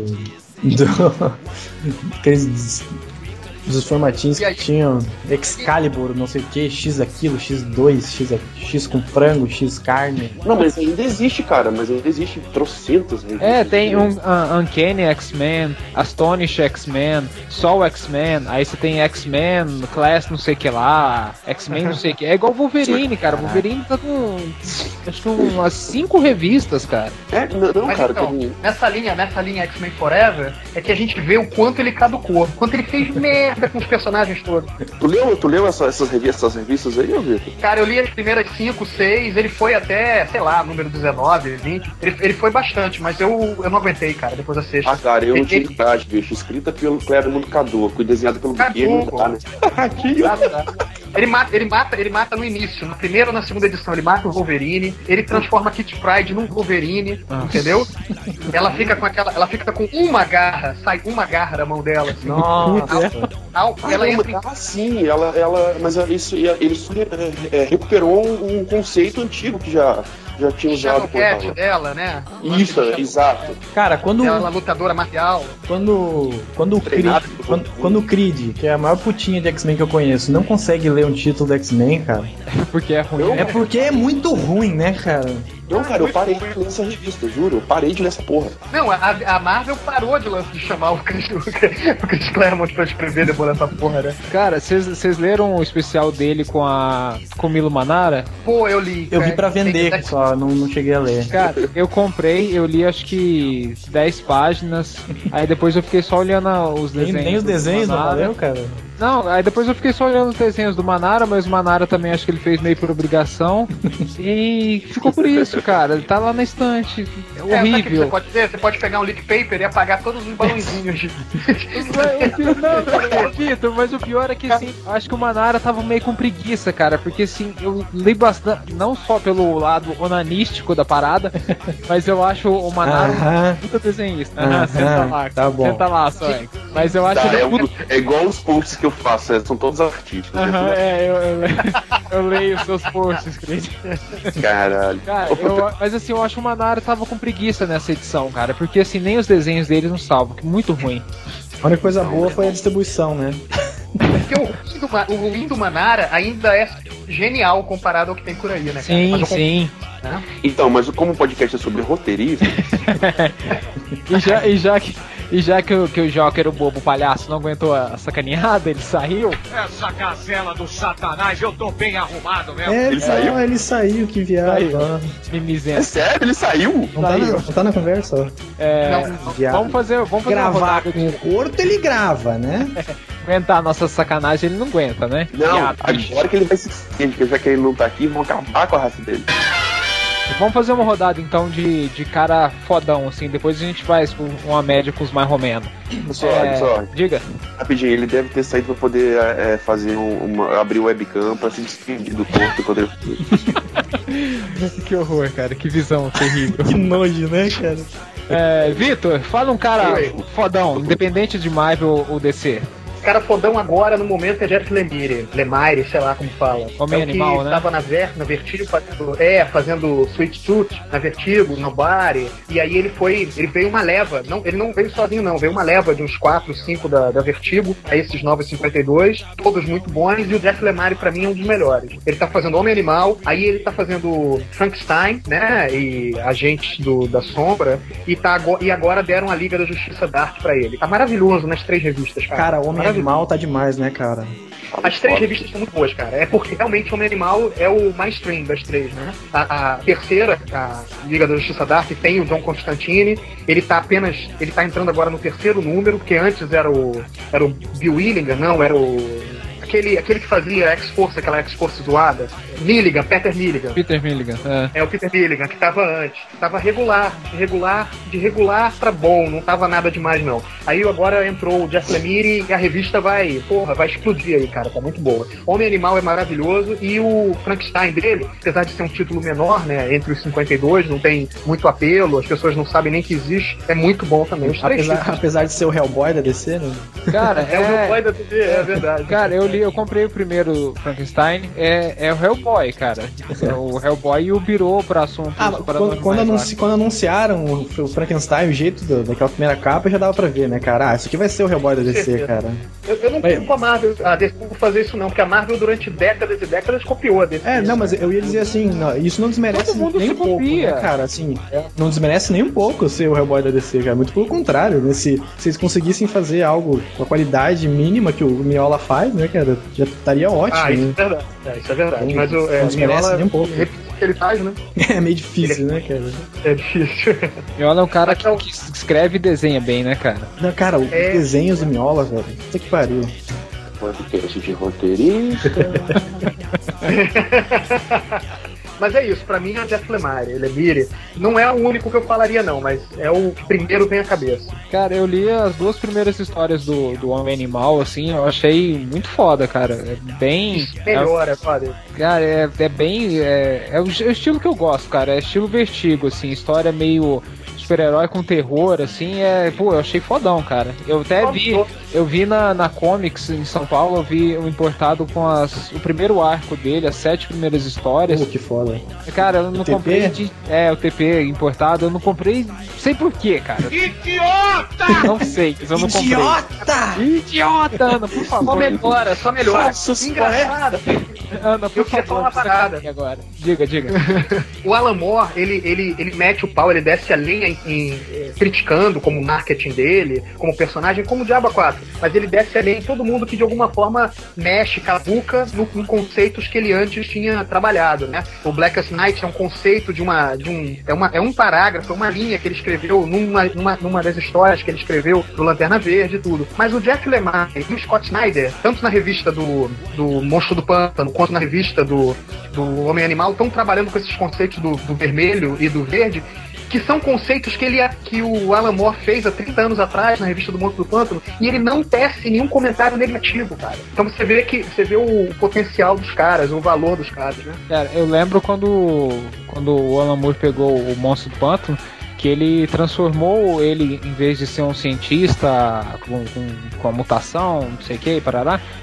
do. aqueles. Dos formatinhos E aí? que tinham Excalibur, não sei o que, X aquilo, X dois, X, X com frango, X carne. Não, mas ainda existe, cara. Mas ainda existe trocentas revistas. É, tem um diferentes. uh, Uncanny X-Men, Astonish X-Men, Sol X-Men, aí você tem X-Men, Class não sei o que lá, X-Men não sei o que. É igual Wolverine, cara. Wolverine tá com acho que umas cinco revistas, cara. É, não, não, Mas cara. então, tem- nessa linha, nessa linha X-Men Forever, é que a gente vê o quanto ele caducou, o quanto ele fez merda com os personagens todos. Tu leu, tu leu essa- essas, revistas, essas revistas aí, ô Vitor? Cara, eu li as primeiras cinco, seis, ele foi até, sei lá, número dezenove, vinte. Ele, ele foi bastante, mas eu, eu não aguentei, cara, depois da sexta. Ah, cara, eu não Ele- tinha coragem, bicho. Escrita pelo Claremont Caduco e desenhada pelo Buscemi, Caduco. tá, né? Tá, tá. Ele mata, ele mata, ele mata no início, na primeira ou na segunda edição, ele mata o Wolverine, ele transforma a Kitty Pryde num Wolverine, entendeu? Ela fica com aquela, ela fica com uma garra, sai uma garra da mão dela, assim. Nossa. Ao- Ah, ela não, entra em mas- ah, sim, ela, ela, mas isso, ele só, é, é, recuperou um, um conceito antigo que já, já tinha usado por Shadowcat ela. dela, né? Isso, é, exato. Cara, quando. Ela lutadora marcial. Quando, quando, o Creed, Treinado. quando, quando o Creed, que é a maior putinha de X-Men que eu conheço, não consegue ler um título do X-Men, cara, Porque é ruim. Eu- é porque é muito ruim, né, cara? Não, cara, eu parei de ler essa revista, juro. Eu parei de ler essa porra. Não, a, a Marvel parou de, lan- de chamar o Chris, o Chris Claremont pra escrever depois dessa porra, né? Cara, vocês leram o especial dele com a com o Milo Manara? Pô, eu li. Eu vi cara, pra vender tem- só, não, não cheguei a ler. Cara, eu comprei, eu li acho que dez páginas, aí depois eu fiquei só olhando os Nem, desenhos. nem os do desenhos não Manara. valeu, cara? Não, aí depois eu fiquei só olhando os desenhos do Manara, mas o Manara também acho que ele fez meio por obrigação. E ficou por isso, cara. Ele tá lá na estante. É É, sabe o que você horrível. pode ter? Você pode pegar um leak paper e apagar todos os balãozinhos de. Não, não, Vitor, mas o pior é que assim, acho que o Manara tava meio com preguiça, cara, porque assim, eu li bastante, não só pelo lado onanístico da parada, mas eu acho o Manara Aham. um puta desenhista. Aham, Ah, senta lá, tá bom. senta lá, só. Mas eu acho Tá, ele é, um puta. um- é igual os posts que eu faço, é, são todos artistas. Aham, é, eu, eu, eu leio os seus posts, Creed. Caralho. Cara, eu, mas assim, eu acho que o Manara tava com preguiça nessa edição, cara, porque assim, nem os desenhos dele não salvam, que muito ruim. A única coisa boa foi a distribuição, né? Porque o fim do, Ma- o fim do Manara ainda é genial comparado ao que tem por aí, né, cara? Sim, Mas eu sim. Né? Então, mas como o podcast é sobre roteirista, E já, e já que, e já que, o, que o Joker, o bobo palhaço, não aguentou a sacaneada, ele saiu. Essa gazela do satanás, eu tô bem arrumado mesmo. É, Ele não, saiu? ele saiu, que viagem. Saiu. ó. é Mimizento. sério, ele saiu? Não tá, na, não tá na conversa, ó. É, Não, viado. vamos fazer, vamos fazer uma Gravar rodada com o Corto, ele grava, né? aguentar a nossa sacanagem, ele não aguenta, né? Não, Viado, bicho. agora que ele vai se esquecer, porque já que ele não tá aqui, vão acabar com a raça dele. Vamos fazer uma rodada então de, de cara fodão, assim, depois a gente faz uma média com os mais romenos. Só, É, só, diga. rapidinho, ele deve ter saído pra poder é, fazer um, uma, abrir o webcam pra se despedir do corpo quando ele... Que horror, cara, que visão terrível. Que nojo, né, cara? É, Vitor, fala um cara Oi. fodão, independente de Marvel ou D C. cara fodão agora, no momento, é Jeff Lemire, Lemire, sei lá como fala. Homem é Animal, que né? Tava na, Ver, na Vertigo fazendo, é, fazendo Sweet Tooth na Vertigo, no Bari, e aí ele foi, ele veio uma leva, não, ele não veio sozinho não, veio uma leva de uns quatro, cinco da, da Vertigo, a esses novos cinquenta e dois, todos muito bons, e o Jeff Lemire pra mim é um dos melhores. Ele tá fazendo Homem Animal, aí ele tá fazendo Frankenstein, né, e Agentes do, da Sombra, e, tá, e agora deram a Liga da Justiça Dark pra ele. Tá maravilhoso nas três revistas, cara. Cara, Homem Animal tá demais, né, cara? As três revistas são muito boas, cara. É porque realmente Homem Animal é o mainstream das três, né? A, a terceira, a Liga da Justiça Dark, tem o John Constantine. Ele tá apenas. Ele tá entrando agora no terceiro número, porque antes era o. Era o Bill Willingham, não, era o. Aquele, aquele que fazia X-Force, aquela X-Force zoada. Milligan, Peter Milligan. Peter Milligan, é. É o Peter Milligan, que tava antes. Tava regular, regular, de regular pra bom, não tava nada demais não. Aí agora entrou o Jeff Lemire e a revista vai, porra, vai explodir aí, cara, tá muito boa. Homem Animal é maravilhoso e o Frankenstein dele, apesar de ser um título menor, né, entre os cinquenta e dois, não tem muito apelo, as pessoas não sabem nem que existe, é muito bom também. Os três Apesar, títulos. apesar de ser o Hellboy da D C, né? Cara, É o Hellboy da T V, é verdade. Cara, eu li, eu comprei o primeiro Frankenstein, é, é o Hellboy, cara. É o Hellboy e o Birô pra assunto. Ah, quando, quando, anunci, quando anunciaram o, o Frankenstein, o jeito do, daquela primeira capa, já dava pra ver, né, cara? Ah, isso aqui vai ser o Hellboy da D C, cara. Eu, eu não culpo a Marvel, a D C por fazer isso não, porque a Marvel durante décadas e décadas copiou a D C. É, não, mas eu ia dizer assim, não, isso não desmerece Todo mundo nem se um pouco, copia. né, cara? Assim, não desmerece nem um pouco ser o Hellboy da D C, cara. Muito pelo contrário, né? Se, se eles conseguissem fazer algo com a qualidade mínima que o Mignola faz, né, cara, já estaria ótimo. Ah, isso né? é verdade. É, isso é verdade. Então, mas o é, não desmerece Mignola, nem um pouco. repete o que ele faz, né? É meio difícil, né, cara? É difícil. Miola é um cara Mas que, é o- que escreve e desenha bem, né, cara? Não, cara, os É. desenhos do Mignola, velho. Puta que pariu. Podcast de roteirista. Mas é isso, pra mim é Jeff Lemire, Lemire. Não é o único que eu falaria, não, mas é o que primeiro vem à cabeça. Cara, eu li as duas primeiras histórias do, do Homem Animal, assim, eu achei muito foda, cara. É bem. Melhor, é, foda. Cara, é, é bem. É, é, o, é o estilo que eu gosto, cara. É estilo Vertigo, assim, história meio super-herói com terror, assim, é. Pô, eu achei fodão, cara. Eu até vi. Eu vi na, na Comics em São Paulo, eu vi um importado com as, o primeiro arco dele, as sete primeiras histórias. Pô, que foda. Cara, eu não O T P? comprei de, é, o T P importado, eu não comprei, sei por quê, cara. Idiota! Não sei, mas eu não comprei. Idiota! Idiota, Ana, por Só favor. melhora, só melhora. Falsos Engraçado. Ana, por Eu queria favor, falar uma você parada. tá agora. Diga, diga. O Alan Moore, ele, ele, ele mete o pau, ele desce a linha em, em, eh, criticando como o marketing dele, como personagem, como o Diabo quatro. Mas ele desce a linha em todo mundo que de alguma forma mexe, cavuca no, em conceitos que ele antes tinha trabalhado, né? O Blackest Night é um conceito de uma. De um, é, uma é um parágrafo, é uma linha que ele escreveu numa, numa, numa das histórias que ele escreveu do Lanterna Verde e tudo. Mas o Jeff Lemire e o Scott Snyder, tanto na revista do, do Monstro do Pântano quanto na revista do, do Homem Animal, estão trabalhando com esses conceitos do, do vermelho e do verde, que são conceitos que, ele, que o Alan Moore fez há trinta anos atrás na revista do Monstro do Pântano, e ele não tece nenhum comentário negativo, cara. Então você vê que você vê o potencial dos caras, o valor dos caras, né? Cara, eu lembro quando, quando o Alan Moore pegou o Monstro do Pântano, que ele transformou ele, em vez de ser um cientista com, com, com a mutação, não sei o que, parará,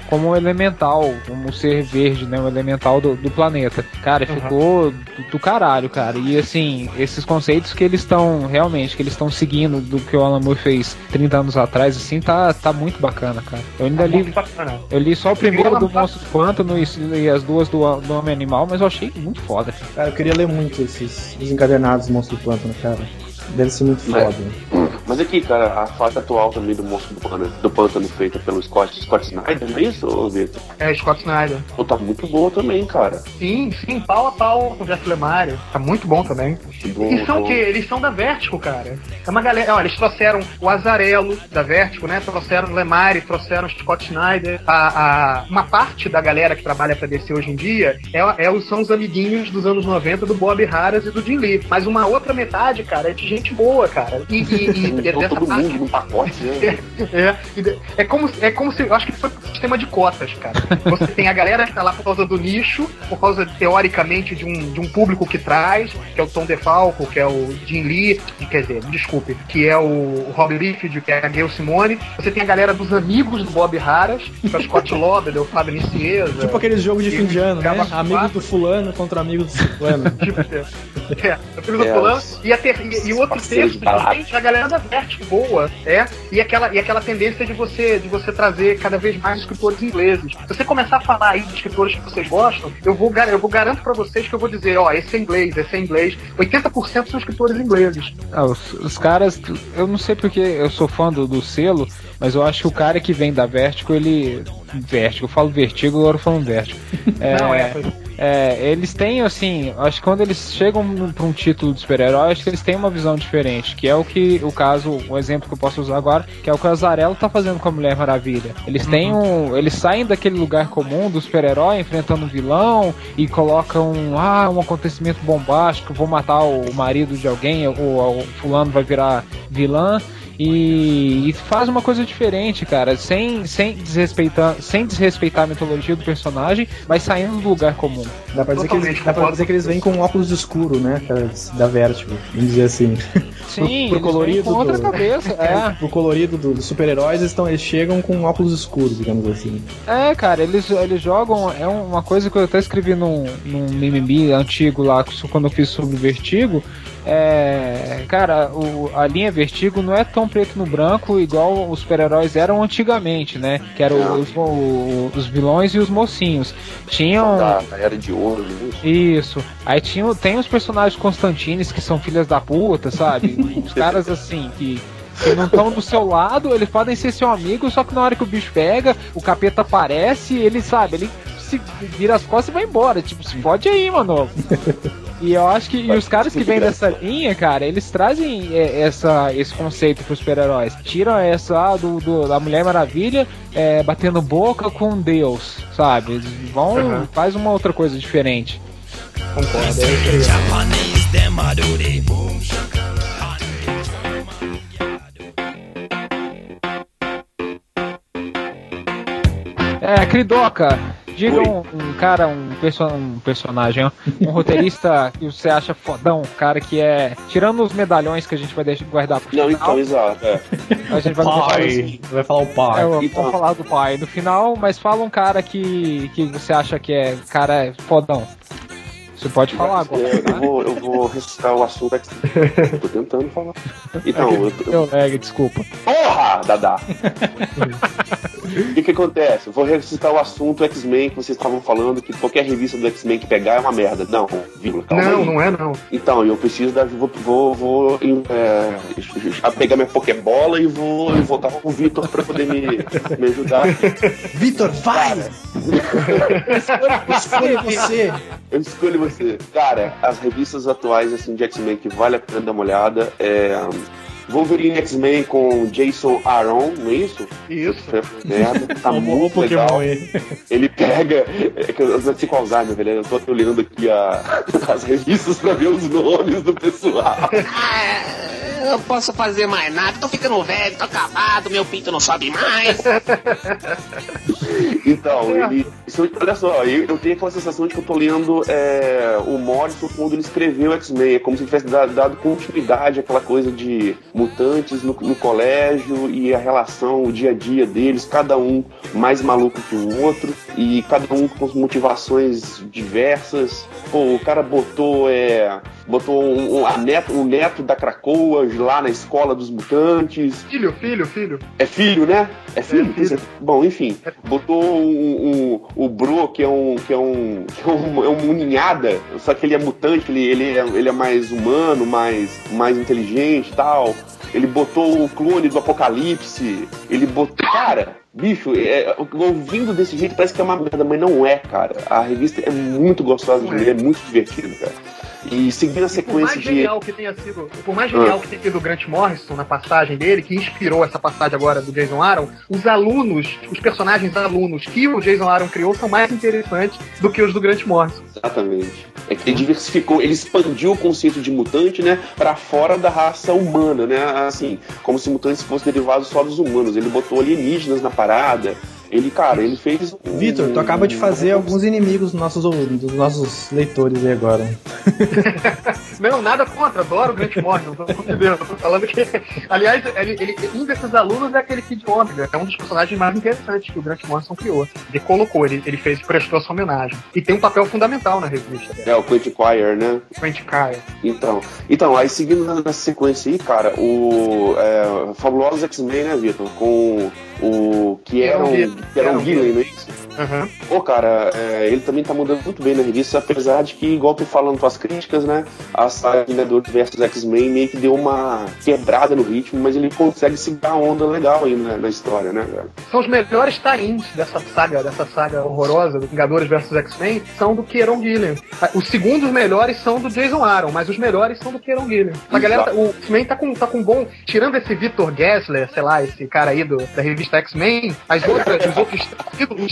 como um elemental, como um ser verde, né? Um elemental do, do planeta. Cara, uhum. ficou do, do caralho, cara. E assim, esses conceitos que eles estão, realmente, que eles estão seguindo do que o Alan Moore fez trinta anos atrás, assim, tá, tá muito bacana, cara. Eu ainda li. Eu li só o primeiro do Monstro do Pântano e, e as duas do, do Homem Animal, mas eu achei muito foda. Cara, cara eu queria ler muito esses desencadenados do Monstro do Pântano, cara. Deve ser muito foda. Mas, mas aqui, cara, a fase atual também do Monstro do Pântano, do Pântano feita pelo Scott, Scott Snyder, não é isso, Vitor? É, Scott Snyder. Pô, tá muito boa também, cara. Sim, sim, pau a pau com o Jeff Lemire. Tá muito bom também. Bom, e são o quê? Eles são da Vertigo, cara. É uma galera. Ó, eles trouxeram o Azzarello da Vertigo, né? Trouxeram o Lemire, trouxeram o Scott Snyder. A, a, uma parte da galera que trabalha pra D C hoje em dia é, é, são os amiguinhos dos anos noventa do Bob Harras e do Jim Lee. Mas uma outra metade, cara, é de gente boa, cara. E, e, e dessa todo parte, mundo num pacote, né? É, é, é, como, é como se. Eu acho que foi um sistema de cotas, cara. Você tem a galera que tá lá por causa do nicho, por causa, teoricamente, de um, de um público que traz, que é o Tom DeFalco, que é o Jim Lee, quer dizer, desculpe, que é o Rob Liefeld, que é a Gail Simone. Você tem a galera dos amigos do Bob Harras, que é o Scott Lobdell, o Fábio Nicieza. Tipo aqueles jogos de fim de ano, né? Amigo do fulano contra amigo do fulano. Tipo, é, é, amigo do fulano. E, a ter, e, e o outro terço, gente, a galera da Vertigo, boa, é, e aquela, e aquela tendência de você, de você trazer cada vez mais escritores ingleses. Se você começar a falar aí de escritores que vocês gostam, eu vou, eu vou garanto pra vocês que eu vou dizer, ó, esse é inglês, esse é inglês. oitenta por cento são escritores ingleses. Ah, os, os caras, eu não sei porque eu sou fã do, do selo, mas eu acho que o cara que vem da Vertigo, ele... Vertigo, eu falo Vertigo, agora eu falo Vertigo. É, não, é, é, eles têm, assim, acho que quando eles chegam para um título de super-herói, acho que eles têm uma visão diferente, que é o que, o caso, um exemplo que eu posso usar agora, que é o que o Azzarello tá fazendo com a Mulher Maravilha. Eles têm um, eles saem daquele lugar comum do super-herói, enfrentando um vilão, e colocam, ah, um acontecimento bombástico, vou matar o marido de alguém, ou o fulano vai virar vilã. E, e faz uma coisa diferente, cara, sem, sem, desrespeitar, sem desrespeitar a mitologia do personagem, mas saindo do lugar comum. Dá pra dizer, que eles, dá pra dizer que eles vêm com um óculos escuro, né, cara, da Vertigo, vamos dizer assim. Sim, pro, pro colorido com outra do, cabeça, é. Pro colorido dos do super-heróis, eles, eles chegam com um óculos escuros, digamos assim. É, cara, eles, eles jogam, é uma coisa que eu até escrevi num, num mimimi antigo lá, quando eu fiz sobre o Vertigo. É, cara, o, a linha Vertigo não é tão preto no branco igual os super-heróis eram antigamente, né? Que eram os, os, os vilões e os mocinhos. Tinham. Da era de ouro, né? Isso. Aí tinha, tem os personagens Constantines que são filhas da puta, sabe? Os caras assim que. que não estão do seu lado, eles podem ser seu amigo, só que na hora que o bicho pega, o capeta aparece, ele sabe, ele se vira as costas e vai embora. Tipo, se pode aí, mano. E eu acho que e os caras que vêm dessa linha, cara, eles trazem é, essa, esse conceito pros super-heróis. Tiram essa ah, do, do, da Mulher Maravilha é, batendo boca com Deus, sabe? Eles vão, uhum. faz uma outra coisa diferente. Concordo. É, Kridoka, diga um, um cara, um, perso um personagem, ó, um roteirista que você acha fodão, um cara que é... Tirando os medalhões que a gente vai deixar, guardar pro Não, final. então, exato, é. A gente vai, pai, vai falar o pai. É, então. Vamos falar do pai no final, mas fala um cara que, que você acha que é cara fodão. Você pode falar agora. Eu, tá? eu, vou, eu vou recitar o assunto aqui. Tô tentando falar. Então, eu, eu... eu leg, desculpa. Porra, Dadá! O que que acontece? Eu vou recitar o assunto X-Men que vocês estavam falando, que qualquer revista do X-Men que pegar é uma merda. Não, vírgula, calma Não, aí. não é não. Então, eu preciso da... Vou, vou, vou é, pegar minha Pokébola e vou e voltar com o Vitor pra poder me, me ajudar. Vitor, vai! Escolhe você! Eu escolho você. Cara, as revistas atuais assim, de X-Men que vale a pena dar uma olhada é... Wolverine X-Men com Jason Aaron, não é isso? Isso. Merda, tá muito legal. Ele pega... É que eu não sei qual Alzheimer, velho. Eu tô olhando aqui a, as revistas pra ver os nomes do pessoal. eu não posso fazer mais nada, tô ficando velho, tô acabado, meu pinto não sobe mais. Então, ele. Isso, olha só, eu, eu tenho aquela sensação de que eu tô lendo é, o Morrison quando ele escreveu o X-Men. É como se ele tivesse dado, dado continuidade àquela coisa de mutantes no, no colégio e a relação, o dia a dia deles, cada um mais maluco que o outro, e cada um com motivações diversas. Pô, o cara botou. É, botou um, um, a neto, um neto da Krakoa lá na escola dos mutantes. Filho, filho, filho. É filho, né? É filho? É filho. Bom, enfim. Botou um, um, o Bro, que é um que é um, que é um, é um ninhada, só que ele é mutante, ele, ele, é, ele é mais humano, mais, mais inteligente e tal. Ele botou o clone do Apocalipse. Ele botou... Cara... Bicho, é, ouvindo desse jeito parece que é uma merda, mas não é, cara. A revista é muito gostosa de ler, é muito divertida, cara. E seguindo a sequência de... Por mais genial que tenha sido, por mais genial ah. que tenha sido o Grant Morrison na passagem dele, que inspirou essa passagem agora do Jason Aaron, os alunos, os personagens alunos que o Jason Aaron criou são mais interessantes do que os do Grant Morrison. Exatamente. É que ele diversificou, ele expandiu o conceito de mutante, né, pra fora da raça humana, né, assim, como se mutantes fossem derivados só dos humanos. Ele botou alienígenas na parada. Ele, cara, ele fez... Vitor, tu acaba de fazer alguns inimigos dos nossos, dos nossos leitores aí agora. Não, nada contra, adoro o Grant Morrison, tô falando que... Aliás, ele, ele, um desses alunos é aquele Kid Omega, é um dos personagens mais interessantes que o Grant Morrison criou. Ele colocou, ele, ele fez, prestou essa homenagem. E tem um papel fundamental na revista. Né? É, o Quentin Quire, né? Quentin Quire. Então, então, aí seguindo nessa sequência aí, cara, o é, Fabulosos X-Men, né, Vitor? Com... o que era um, que era um Gillen, não é isso? Uhum. Pô, cara, é, ele também tá mudando muito bem na revista, apesar de que, igual tu falando tuas críticas, né, a saga Vingadores versus X-Men meio que deu uma quebrada no ritmo, mas ele consegue segurar a onda legal aí na, na história, né, velho? São os melhores tie-ins dessa saga, dessa saga horrorosa do Vingadores versus X-Men, são do Kieron Gillen. Os segundos melhores são do Jason Aaron, mas os melhores são do Kieron Gillen. A galera, o X-Men tá com, tá com bom, tirando esse Victor Gessler, sei lá, esse cara aí do, da revista X-Men, as outras, os outros títulos...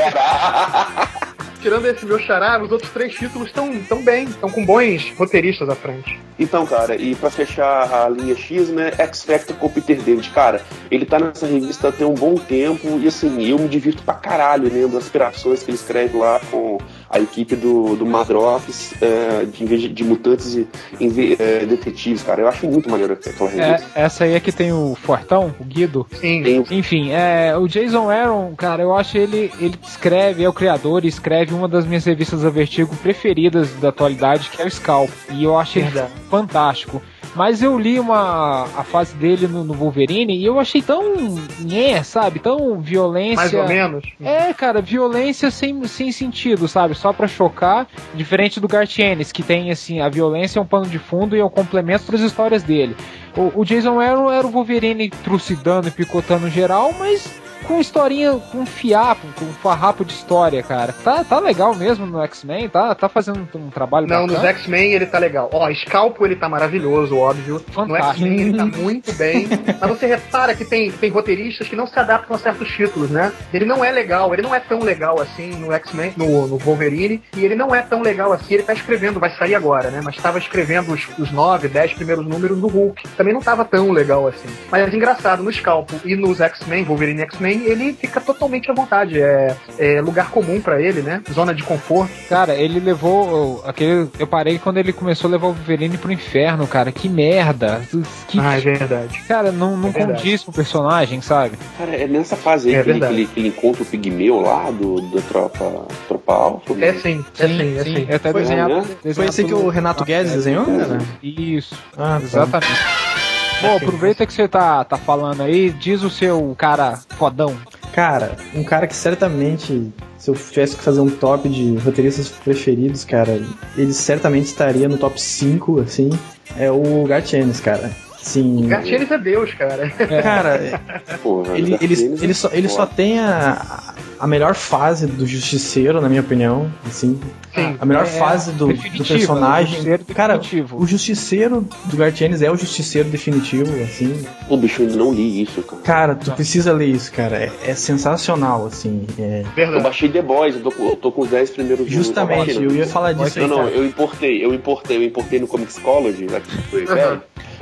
Tirando esse meu xará, os outros três títulos estão tão bem, estão com bons roteiristas à frente. Então, cara, e pra fechar a linha X, né, X-Factor com o Peter David, cara, ele tá nessa revista tem um bom tempo e assim, eu me divirto pra caralho lendo as aspirações que ele escreve lá com a equipe do, do Madrox, é, de, em vez de, de mutantes e em, é, detetives, cara. Eu acho muito maneiro aquela revista. É, essa aí é que tem o Fortão, o Guido. Sim. Tem... Enfim, é, o Jason Aaron, cara, eu acho ele, ele escreve, é o criador e escreve uma das minhas revistas da Vertigo preferidas da atualidade, que é o Scalp. E eu achei ele fantástico. Mas eu li uma, a fase dele no, no Wolverine e eu achei tão, né, sabe, tão violência... Mais ou menos. É, cara, violência sem, sem sentido, sabe, só pra chocar, diferente do Garth Ennis, que tem, assim, a violência é um pano de fundo e é um complemento pras histórias dele. O, o Jason Aaron era o Wolverine trucidando e picotando geral, mas... com historinha, com fiapo, com farrapo de história, cara. Tá, tá legal mesmo no X-Men, tá, tá fazendo um trabalho Não, bacana. nos X-Men ele tá legal. Ó, Scalpo ele tá maravilhoso, óbvio. Fantástico. No X-Men ele tá muito bem. Mas você repara que tem, tem roteiristas que não se adaptam a certos títulos, né? Ele não é legal, ele não é tão legal assim no X-Men, no, no Wolverine, e ele não é tão legal assim, ele tá escrevendo, vai sair agora, né? Mas tava escrevendo os, os nove, dez primeiros números do Hulk. Também não tava tão legal assim. Mas é engraçado, no Scalpo e nos X-Men, Wolverine e X-Men, ele fica totalmente à vontade. É, é lugar comum pra ele, né? Zona de conforto. Cara, ele levou aquele... Eu parei quando ele começou a levar o Wolverine pro inferno, cara. Que merda. Que... Ah, é verdade. Cara, não, não é condiz com o personagem, sabe? Cara, é nessa fase aí é que, ele, que, ele, que ele encontra o Pigmeu lá do, do Tropa, tropa Alpha. É sim, é sim, sim. É sim. É até foi, desenhado, né? desenhado foi esse que o Renato Guedes desenhou, cara? Isso, ah, exatamente. Tá. Bom, aproveita que você tá, tá falando aí, diz o seu cara fodão. Cara, um cara que certamente, se eu tivesse que fazer um top de roteiristas preferidos, cara, ele certamente estaria no top cinco, assim, é o Garth Ennis, cara. Sim. Garth Ennis é Deus, cara. Cara, Porra, ele, ele, ele, ele, só, ele só tem a, a melhor fase do Justiceiro, na minha opinião, assim. Sim, a melhor é, fase do, do personagem. O cara, o Justiceiro do Garth Ennis é o Justiceiro definitivo, assim. Pô, bicho, eu ainda não li isso, cara. Cara, tu precisa ler isso, cara. É, é sensacional, assim. É... Eu baixei The Boys, eu tô, eu tô com os dez primeiros. Justamente, eu ia falar disso. Não, não, eu importei, eu importei, eu importei no Comixology, lá que foi velho.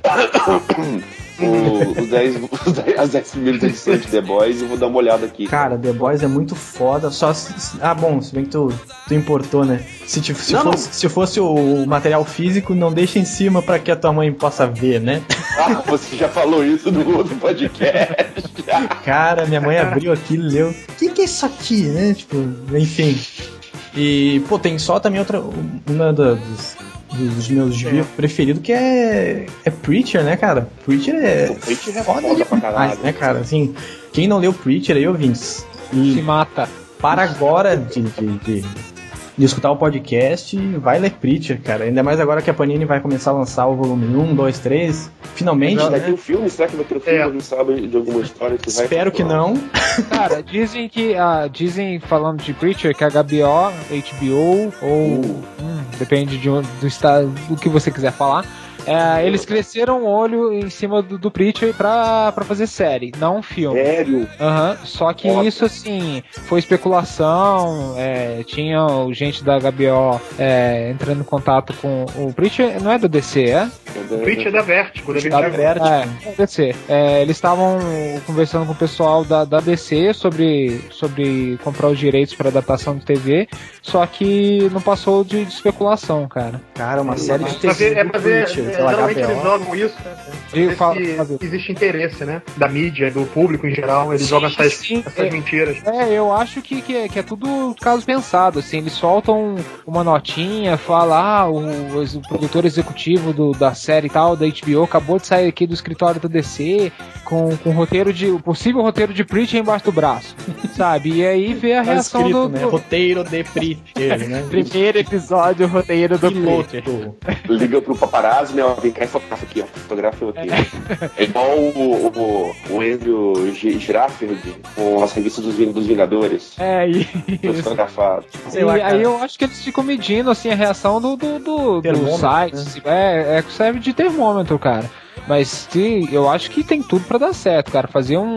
o, os dez, os dez, as dez primeiras edições de The Boys e vou dar uma olhada aqui. Cara, The Boys é muito foda, só... Se, ah, bom, se bem que tu, tu importou, né? Se, te, se, não, fosse, não. se fosse o material físico, não deixa em cima pra que a tua mãe possa ver, né? Ah, você já falou isso no outro podcast. Cara, minha mãe abriu aqui e leu. O que, que é isso aqui, né? Tipo, enfim. E, pô, tem só também outra... Uma das... dos meus gibis preferidos, que é é Preacher, né, cara? Preacher é, o Preacher é foda, foda pra demais, caralho, né, cara? Assim, quem não leu Preacher aí, ouvintes, e Se mata. para agora de, de, de, de escutar o podcast, vai ler Preacher, cara. Ainda mais agora que a Panini vai começar a lançar o volume um, dois, três. Finalmente, vai né? ter um filme? Será que vai ter um filme? É. A gente sabe de alguma história que vai... Espero que não. Cara, dizem que. Ah, dizem, falando de Preacher, que a H B O, H B O, ou. Uh. Hum, depende de onde, do estado, do que você quiser falar. É, eles cresceram o olho em cima do, do Preacher pra, pra fazer série, não um filme. Sério? Uhum. Só que Ótimo. isso, assim, foi especulação. É, tinha gente da H B O é, entrando em contato com o Preacher. Não é do D C, é? O Preacher é da Vertigo, da Da Vertigo. Vertigo. É, D C. É, eles estavam conversando com o pessoal da, da D C sobre, sobre comprar os direitos para adaptação de T V, só que não passou de, de especulação, cara. Cara, uma série de Pra ver, é do pra ver, Preacher, é, pela geralmente H B O. eles jogam isso, né? Pra E ver fala- se fala- existe interesse, né? Da mídia, do público em geral, eles jogam essas, sim, essas é. mentiras. É, eu acho que, que, é, que é tudo caso pensado, assim, eles soltam uma notinha, fala, ah, o, o produtor executivo do, da série e tal, da H B O, acabou de sair aqui do escritório do D C com, com roteiro de, o possível roteiro de Preacher embaixo do braço, sabe? E aí vê a Tá reação escrito, do, né? do Roteiro de Preacher, né? primeiro episódio, roteiro do Preacher. Piloto. Liga pro paparazzi, né? Ó, vem cá e fotografa aqui, ó. Fotografa eu aqui. É igual o, o, o Andrew G- Giraffe com as revistas dos, Ving- dos Vingadores. É, e, Foi fotografado. Sei e lá, cara. aí eu acho que eles ficam medindo, assim, a reação do, do, do, do Termômetro, site, né? é, é, serve de termômetro, cara. Mas se, eu acho que tem tudo pra dar certo, cara. Fazer um,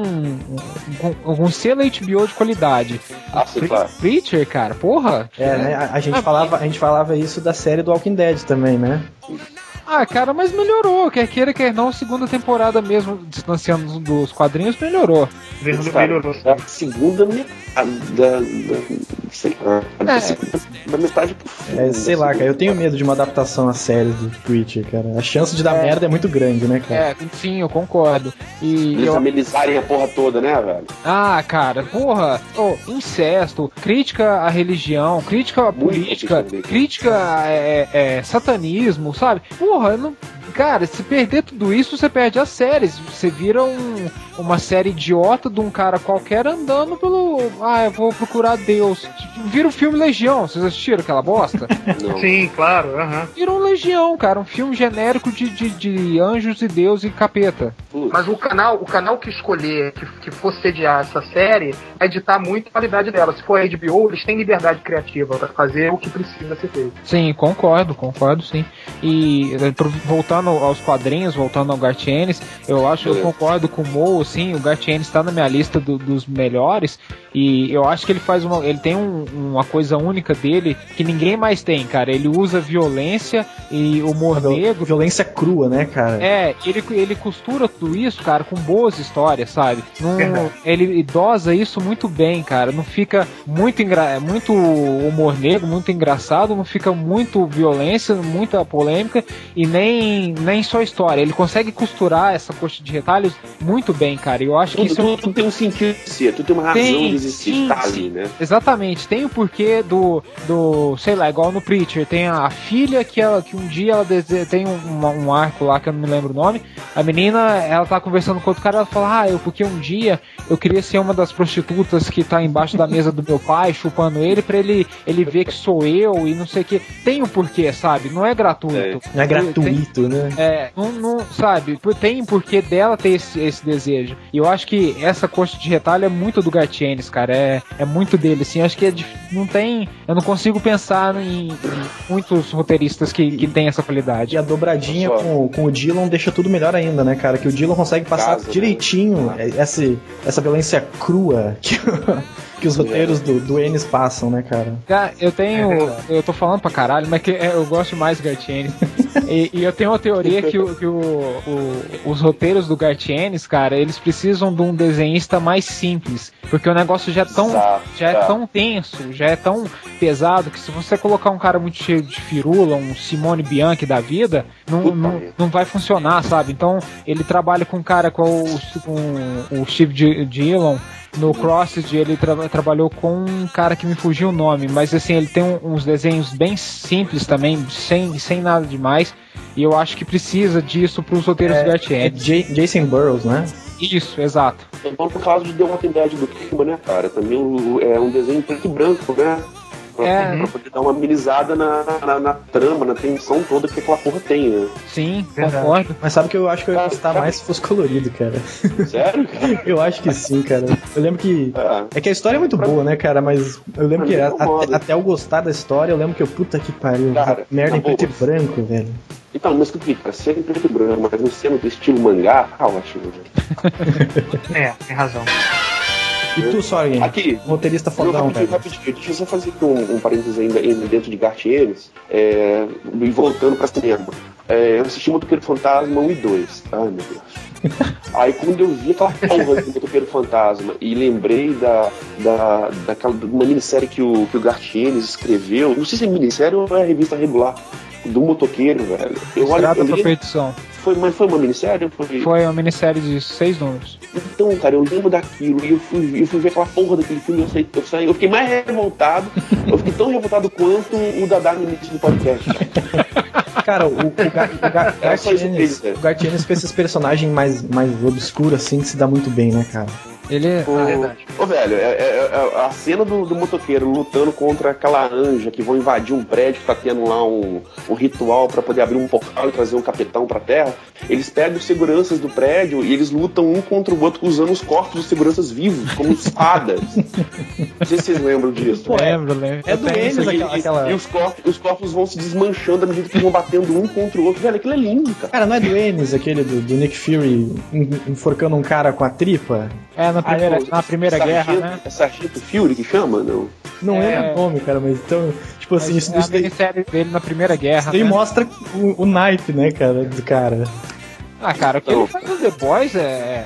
um, um, um selo H B O de qualidade. Ah, sim, Pre- claro. Preacher, cara, porra. É, né? A, a gente Ah, falava, a gente falava isso da série do Walking Dead também, né? Ah, cara, mas melhorou. Quer queira, quer não, segunda temporada mesmo, distanciando dos quadrinhos, melhorou. Vendo Cara, melhorou. da segunda metade da, da, sei lá, da, É. segunda, da metade pro fim. É, sei da lá, cara, eu segunda. tenho medo de uma adaptação à série do Preacher, cara. A chance de dar É. merda é muito grande, né, cara? É, sim, eu concordo. E Eles eu, amenizarem a porra toda, né, velho? Ah, cara, porra, oh, incesto, crítica à religião, crítica à Muito política, difícil. crítica a é, é, satanismo, sabe? Porra, eu não. Cara, se perder tudo isso, você perde as séries. Você vira um, uma série idiota de um cara qualquer andando pelo. Ah, eu vou procurar Deus. Vira o filme Legião. Vocês assistiram aquela bosta? Não. Sim, claro, aham. Vira um Legião, cara. Um filme genérico de, de, de anjos e Deus e capeta. Putz. Mas o canal, o canal que escolher, que, que for sediar essa série, vai editar muito a qualidade dela. Se for a H B O, eles têm liberdade criativa pra fazer o que precisa ser feito. Sim, concordo, concordo sim. E eh, pro- voltando aos quadrinhos, voltando ao Garth Ennis, eu acho, eu É. concordo com o Mo, sim, o Garth Ennis está na minha lista do- dos melhores e eu acho que ele faz uma, ele tem um- uma coisa única dele que ninguém mais tem, cara. Ele usa violência e humor negro. Violência crua, né, cara? É, ele, ele costura tudo isso, cara, com boas histórias, sabe? Não, Verdade. ele dosa isso muito bem, cara. Não fica muito, engra, muito humor negro, muito engraçado, não fica muito violência, muita polêmica e nem, nem só história. Ele consegue costurar essa coxa de retalhos muito bem, cara. E eu acho que Tudo, isso é um- tudo, tudo tem um sentido de ser, tudo tem uma razão Tem, de existir, sim, tá sim. ali, né? Exatamente, tem o porquê do, do, sei lá, igual no Preacher, tem a, a filha que, ela, que um dia ela dese... tem um, uma- um arco lá que eu não me lembro o nome, a menina, ela tá conversando com outro cara, ela fala, ah, eu, porque um dia eu queria ser uma das prostitutas que tá embaixo da mesa do meu pai, chupando ele, pra ele, ele ver que sou eu e não sei o que, tem um porquê, sabe, não é gratuito. Não é gratuito, né? É, não, não, sabe, tem porquê dela ter esse, esse desejo. E eu acho que essa coxa de retalho é muito do Garth Ennis, cara. É, é muito dele, assim. Acho que é dif- não tem. Eu não consigo pensar em, em muitos roteiristas que, que tem essa qualidade. E a dobradinha Só. com, com o Dylan deixa tudo melhor ainda, né, cara? Que o Dylan consegue passar Casa, né? direitinho essa, essa violência crua que, que os roteiros do, do Ennis passam, né, cara? Cara, eu tenho. É verdade. eu tô falando pra caralho, mas que é, eu gosto mais do Garth Ennis. E, e eu tenho uma teoria que, o, que o, o, os roteiros do Garth Ennis, cara, eles precisam de um desenhista mais simples, porque o negócio já é tão, Exato, já é tão tenso, já é tão pesado, que se você colocar um cara muito cheio de firula, um Simone Bianchi da vida, não, não, não vai funcionar, sabe? Então ele trabalha com um cara com o, com o Steve Dillon. No Crossed ele tra- trabalhou com um cara que me fugiu o nome, mas assim, ele tem um, uns desenhos bem simples também, sem, sem nada demais, e eu acho que precisa disso para os roteiros é, do Garth Ennis. É J- Jason Burrows, né? Isso, exato. Então, por causa de The Walking Dead do Kirkman, né, cara? Também o- é um desenho preto e branco, né? Pra, É. pra poder dar uma amenizada na, na, na trama, na tensão toda que aquela porra tem, né? Sim, Verdade. concordo. Mas sabe que eu acho que eu ia Cara, gostar cara. mais se fosse colorido, cara. Sério, cara? Eu acho que sim, cara. Eu lembro que. É. É que a história é muito boa, né, cara? Mas eu lembro Pra que mim a- incomoda. até, até eu gostar da história, eu lembro que eu, puta que pariu. Cara, merda na em preto e boa. branco, velho. Então, mas que fica, ser em preto e branco, mas não sendo do estilo mangá, ah, ótimo. É, tem razão. E tu, Sorgen? Aqui, Roteirista Eu, fodão, rapidinho, velho. rapidinho, deixa eu só fazer aqui um, um parênteses ainda, ainda dentro de Garth Ennis, é, e voltando pra cinema. É, eu assisti Motoqueiro Fantasma um e dois. Ai, meu Deus. Aí quando eu vi aquela porra do Motoqueiro Fantasma e lembrei da, da, daquela, de uma minissérie que o, que o Garth Ennis escreveu, não sei se é minissérie ou é revista regular, do motoqueiro, velho. Eu olho, Estrada eu pra li- Perdição. foi, mas foi uma minissérie? ou Foi... Foi uma minissérie de seis números. Então, cara, eu lembro daquilo e eu fui, eu fui ver aquela porra daquele filme e eu, saí, eu, saí, eu fiquei mais revoltado, eu fiquei tão revoltado quanto o Dadá no início do podcast. Cara, o, o, Gar- o Gar- É Garth só isso que Ennis, ele- o Garth Ennis com esses personagens mais, mais obscuros, assim, que se dá muito bem, né, cara? Ele. Ô, Ah, verdade. ô, velho, é, é- é a cena do, do motoqueiro lutando contra aquela anja que vão invadir um prédio que tá tendo lá um, um ritual pra poder abrir um portal e trazer um capetão pra terra. Eles pegam os seguranças do prédio e eles lutam um contra o outro usando os corpos dos seguranças vivos, como espadas. Não sei se vocês lembram disso. Pô, é- lembro, lembro. é do Ennis E, aquela- e- aquela- e os, corpos, os corpos vão se desmanchando à medida que vão batendo um contra o outro. Velho, aquilo é lindo, cara. Cara, não é do Ennis, aquele do, do Nick Fury en- enforcando um cara com a tripa? É, na primeira, Ah, na primeira Sargento- guerra, né? É Sargento Fury que chama, não? Não É. lembro o nome, cara, mas então, tipo assim, Mas isso, é a isso daí, minissérie dele na primeira guerra. isso daí né? mostra o, o naipe, né, cara, do cara. Ah, cara, o que Não. ele faz no The Boys é.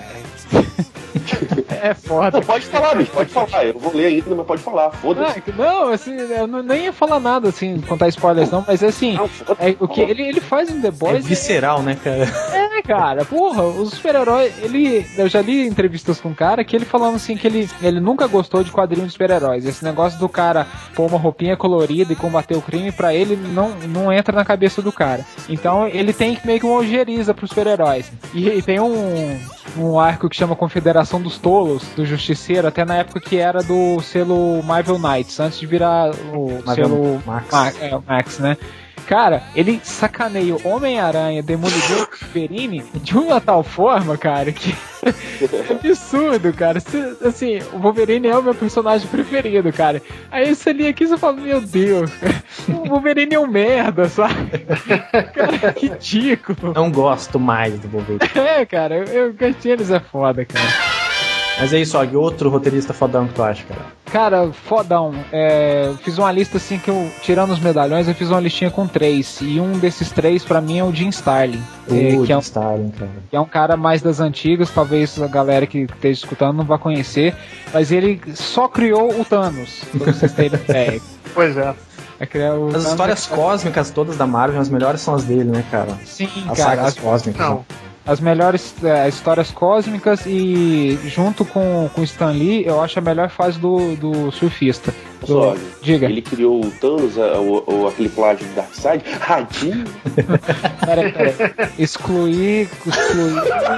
É foda. Não, pode falar, bicho, pode falar. Eu vou ler ainda, mas pode falar, foda-se. Ah, não, assim, eu não, nem ia falar nada, assim, contar spoilers não, mas assim, Não, foda-se. é, o que ele, ele faz em The É Boys visceral, né, cara? é, é, cara, porra, os super-heróis, ele, eu já li entrevistas com um cara que ele falando assim que ele, ele nunca gostou de quadrinhos de super-heróis, esse negócio do cara pôr uma roupinha colorida e combater o crime, pra ele não, não entra na cabeça do cara, então ele tem meio que uma ojeriza pros super-heróis, e, e tem um, um arco que chama Confederação dos Tolos, do Justiceiro, até na época que era do selo Marvel Knights, antes de virar o Marvel selo Max. Ma- é, o Max, né? Cara, ele sacaneia o Homem-Aranha, Demolidor e Wolverine de uma tal forma, cara, que é absurdo, cara. Se- Assim, o Wolverine é o meu personagem preferido, cara. Aí você ali aqui e você fala, meu Deus, o Wolverine é um merda, sabe? Cara, que ridículo. Não gosto mais do Wolverine. É, cara, eu, o Garth Ennis é foda, cara. Mas é isso, ó, e outro roteirista fodão que tu acha, cara? Cara, fodão. É, eu fiz uma lista assim que eu, tirando os medalhões, eu fiz uma listinha com três. E um desses três, pra mim, é o Jim Starlin. é, O que, é um, Starling, cara. que é um cara mais das antigas, talvez a galera que esteja escutando não vá conhecer. Mas ele só criou o Thanos, pra vocês terem ideia. Pois é. É criar o As Thanos- histórias cósmicas todas da Marvel, as melhores são as dele, né, cara? Sim, As cara. sagas As, cósmicas. Não. né? as melhores é, histórias cósmicas e junto com, com Stan Lee, eu acho a melhor fase do, do surfista. Do, Só, diga. ele criou o Thanos, a- o, o- aquele plágio do Darkseid. Radinho. Peraí, peraí. Excluir, excluir.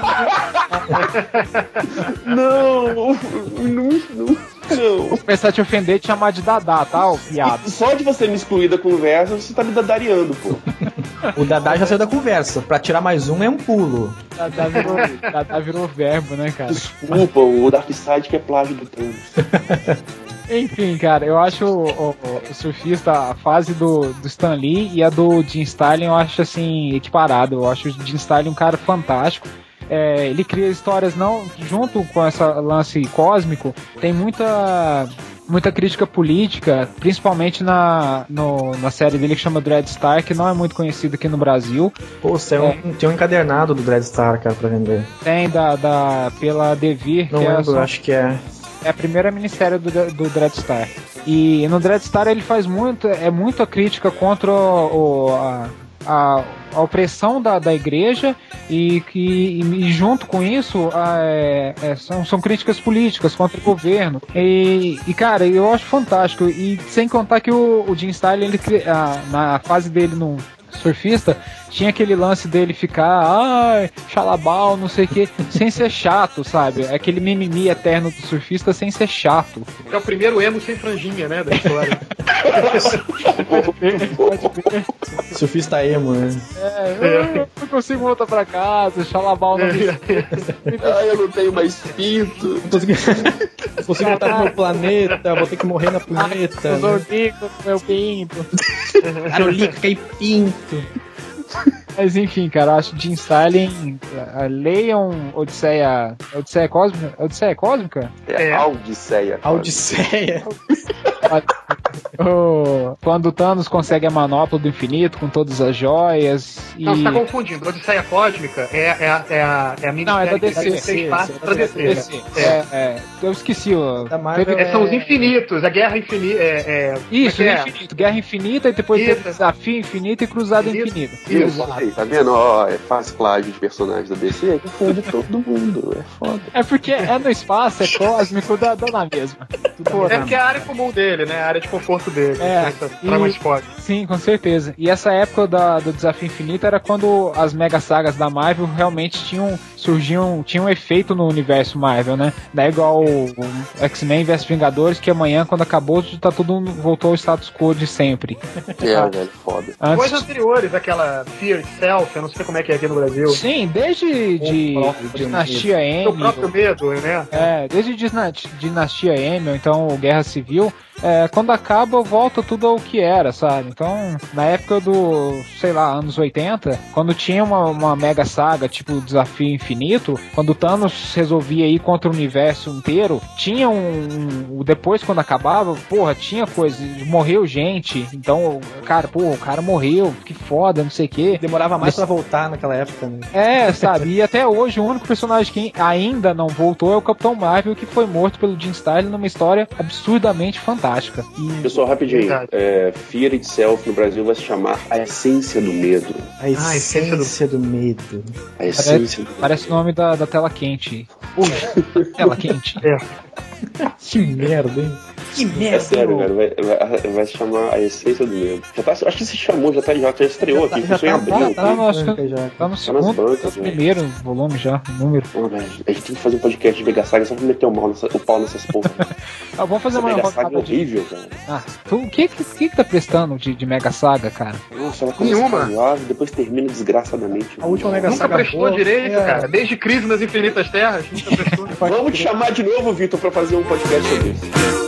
Não, não, não, não. Vou começar a te ofender e te chamar de Dadá, tá, ô piado? Só de você me excluir da conversa, você tá me dadariando, pô. O Dadá já saiu da conversa. Pra tirar mais um é um pulo. Dadá virou, Dadá virou verbo, né, cara? Desculpa, o Darkseid que é plágio do Thanos. Enfim, cara, eu acho o, o- o surfista, a fase do, do Stan Lee e a do Jim Starlin, eu acho assim, equiparado. Eu acho o Jim Starlin um cara fantástico. É, ele cria histórias não junto com esse lance cósmico, tem muita muita crítica política, principalmente na, no, na série dele que chama Dreadstar, que não é muito conhecido aqui no Brasil. Pô, é um, é. tem um encadernado do Dreadstar, cara, pra vender. Tem, da, da, pela Devir. Não que lembro, é só, acho que é. É a primeira minissérie do, do Dreadstar. E no Dreadstar ele faz muito, é muita crítica contra o, o, a, a, a opressão da, da igreja e, que, e junto com isso a, é, é, são, são críticas políticas contra o governo. E, e cara, eu acho fantástico. E sem contar que o, o Jim Starlin, ele, a, na fase dele no surfista, tinha aquele lance dele ficar, ai, xalabal, não sei o que, sem ser chato, sabe? Aquele mimimi eterno do surfista sem ser chato. É o primeiro emo sem franjinha, né, da história. Pode ver, pode ver. Surfista emo, né? É, eu não consigo voltar pra casa, xalabal não me... Ah, eu não tenho mais pinto. Não consigo, não consigo voltar pro meu planeta, vou ter que morrer na planeta. Os ornicos do meu pinto. Carolica, cai pinto. Mas enfim, cara, acho que Jim Starlin, uh, leiam Odisseia. Odisseia Cósmica? Odisseia Cósmica? É, é. Odisseia. Odisseia. Oh, quando o Thanos consegue a manopla do infinito com todas as joias. E... Não, você tá confundindo. Odisseia Cósmica é, é, a, é a, é a Não, é da D C. D C espaço pra D C. D C. É. É, é, eu esqueci. O... É, são os infinitos, a Guerra Infinita. É, é, Isso, é infinito. Guerra Infinita e depois tem Desafio Infinito e Cruzada Infinita. Isso, isso. Aí, tá vendo? Ó, é fácil plágio de personagens da D C, que foi de todo mundo. É foda. É porque é no espaço, é cósmico, dá, dá na mesma. Pô, é porque é a área comum dele, né? A área de conforto dele. É, e, sim, com certeza. E essa época da, do Desafio Infinito era quando as mega sagas da Marvel realmente tinham surgiam, tinham um efeito no universo Marvel, né? Não é igual o, o X-Men versus Vingadores, que amanhã, quando acabou, tá tudo voltou ao status quo de sempre. É, velho, foda. Antes... Coisas anteriores, aquela Fear Itself, eu não sei como é que é aqui no Brasil. Sim, desde de, Dinastia M. O próprio medo, né? É, desde Dinastia M, ou então Guerra Civil, é, quando acaba, volta tudo ao que era, sabe? Então, na época do, sei lá, anos oitenta, quando tinha uma, uma mega saga, tipo Desafio Infinito, quando o Thanos resolvia ir contra o universo inteiro, tinha um, um... Depois, quando acabava, porra, tinha coisa, morreu gente, então, cara, porra, o cara morreu, que foda, não sei o quê. Demorava mais Mas... pra voltar naquela época, né? É, sabe? E até hoje, o único personagem que ainda não voltou é o Capitão Marvel, que foi morto pelo Jim Starlin numa história absurdamente fantástica. E... Pessoal, rapidinho, é, Fear Itself no Brasil vai se chamar A Essência do Medo. A Essência, ah, essência do... do Medo. A Essência parece, do Medo. Parece o nome da, da tela quente. Ui, tela quente. É. Que merda, hein? Que merda. É sério, cara, vai, vai, vai se chamar A Essência do Medo. Já tá, acho que se chamou, já, tá, já, já estreou já aqui, tá, já tá, em abril. Tá, tá, no, acho que já. Tá no segundo, bancas, no primeiro volume já, número. Oh, a gente tem que fazer um podcast de Mega Saga só pra meter o, mal nessa, o pau nessas porra. Ah, vamos fazer Essa uma Mega Saga é horrível, de... cara. Ah, tu, o que, que que tá prestando de, de Mega Saga, cara? Nossa, ela começa casual, depois termina desgraçadamente. A última Mega nunca Saga prestou boa, direito, é... cara. Desde Crise nas Infinitas Terras, nunca prestou. Vamos te chamar de novo, Vitor, pra fazer um podcast sobre isso.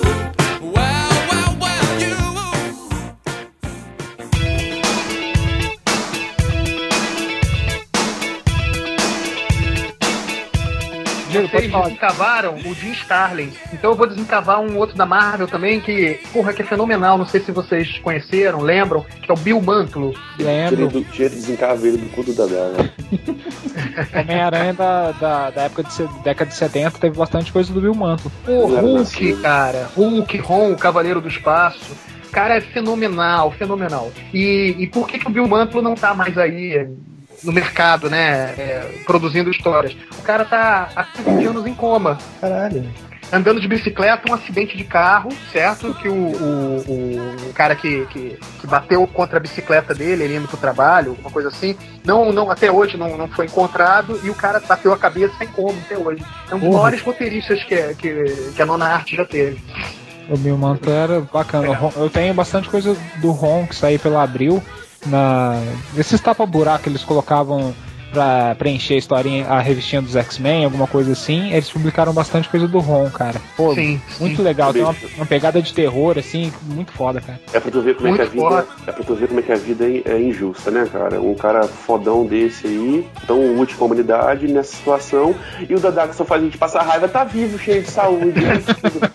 Vocês desencavaram o Jim Starlin. Então eu vou desencavar um outro da Marvel também, que, porra, que é fenomenal. Não sei se vocês conheceram, lembram, que é o Bill Mantlo. Lembro. Tinha de desencavar ele do cu do Dadá, né? Homem-Aranha da, da, da época de década de setenta teve bastante coisa do Bill Mantlo. O Hulk, cara. Hulk, Ron, o Cavaleiro do Espaço. Cara, é fenomenal, fenomenal. E, e por que, que o Bill Mantlo não tá mais aí no mercado, né, é, produzindo histórias? O cara tá há quinze anos em coma. Caralho. Andando de bicicleta, um acidente de carro, certo? Que o, o, o, o cara que, que, que bateu contra a bicicleta dele, ele indo pro trabalho, alguma coisa assim, não, não, até hoje não, não foi encontrado, e o cara bateu a cabeça em coma até hoje. É um dos maiores roteiristas que, que, que a Nona Arte já teve. O Bill Mantlo era bacana. É. Eu tenho bastante coisa do Ron que saiu pela Abril. Na... Esses tapa-buraco que eles colocavam pra preencher a historinha, a revistinha dos X-Men, alguma coisa assim, eles publicaram bastante coisa do Ron, cara. Pô, sim, muito sim. legal. Tem uma, uma pegada de terror, assim, muito foda, cara. É pra tu ver como muito é que a vida foda. É pra tu ver como é que a vida é injusta, né, cara? Um cara fodão desse aí, tão útil pra humanidade nessa situação, e o Dadá que só faz a gente passar raiva, tá vivo, cheio de saúde.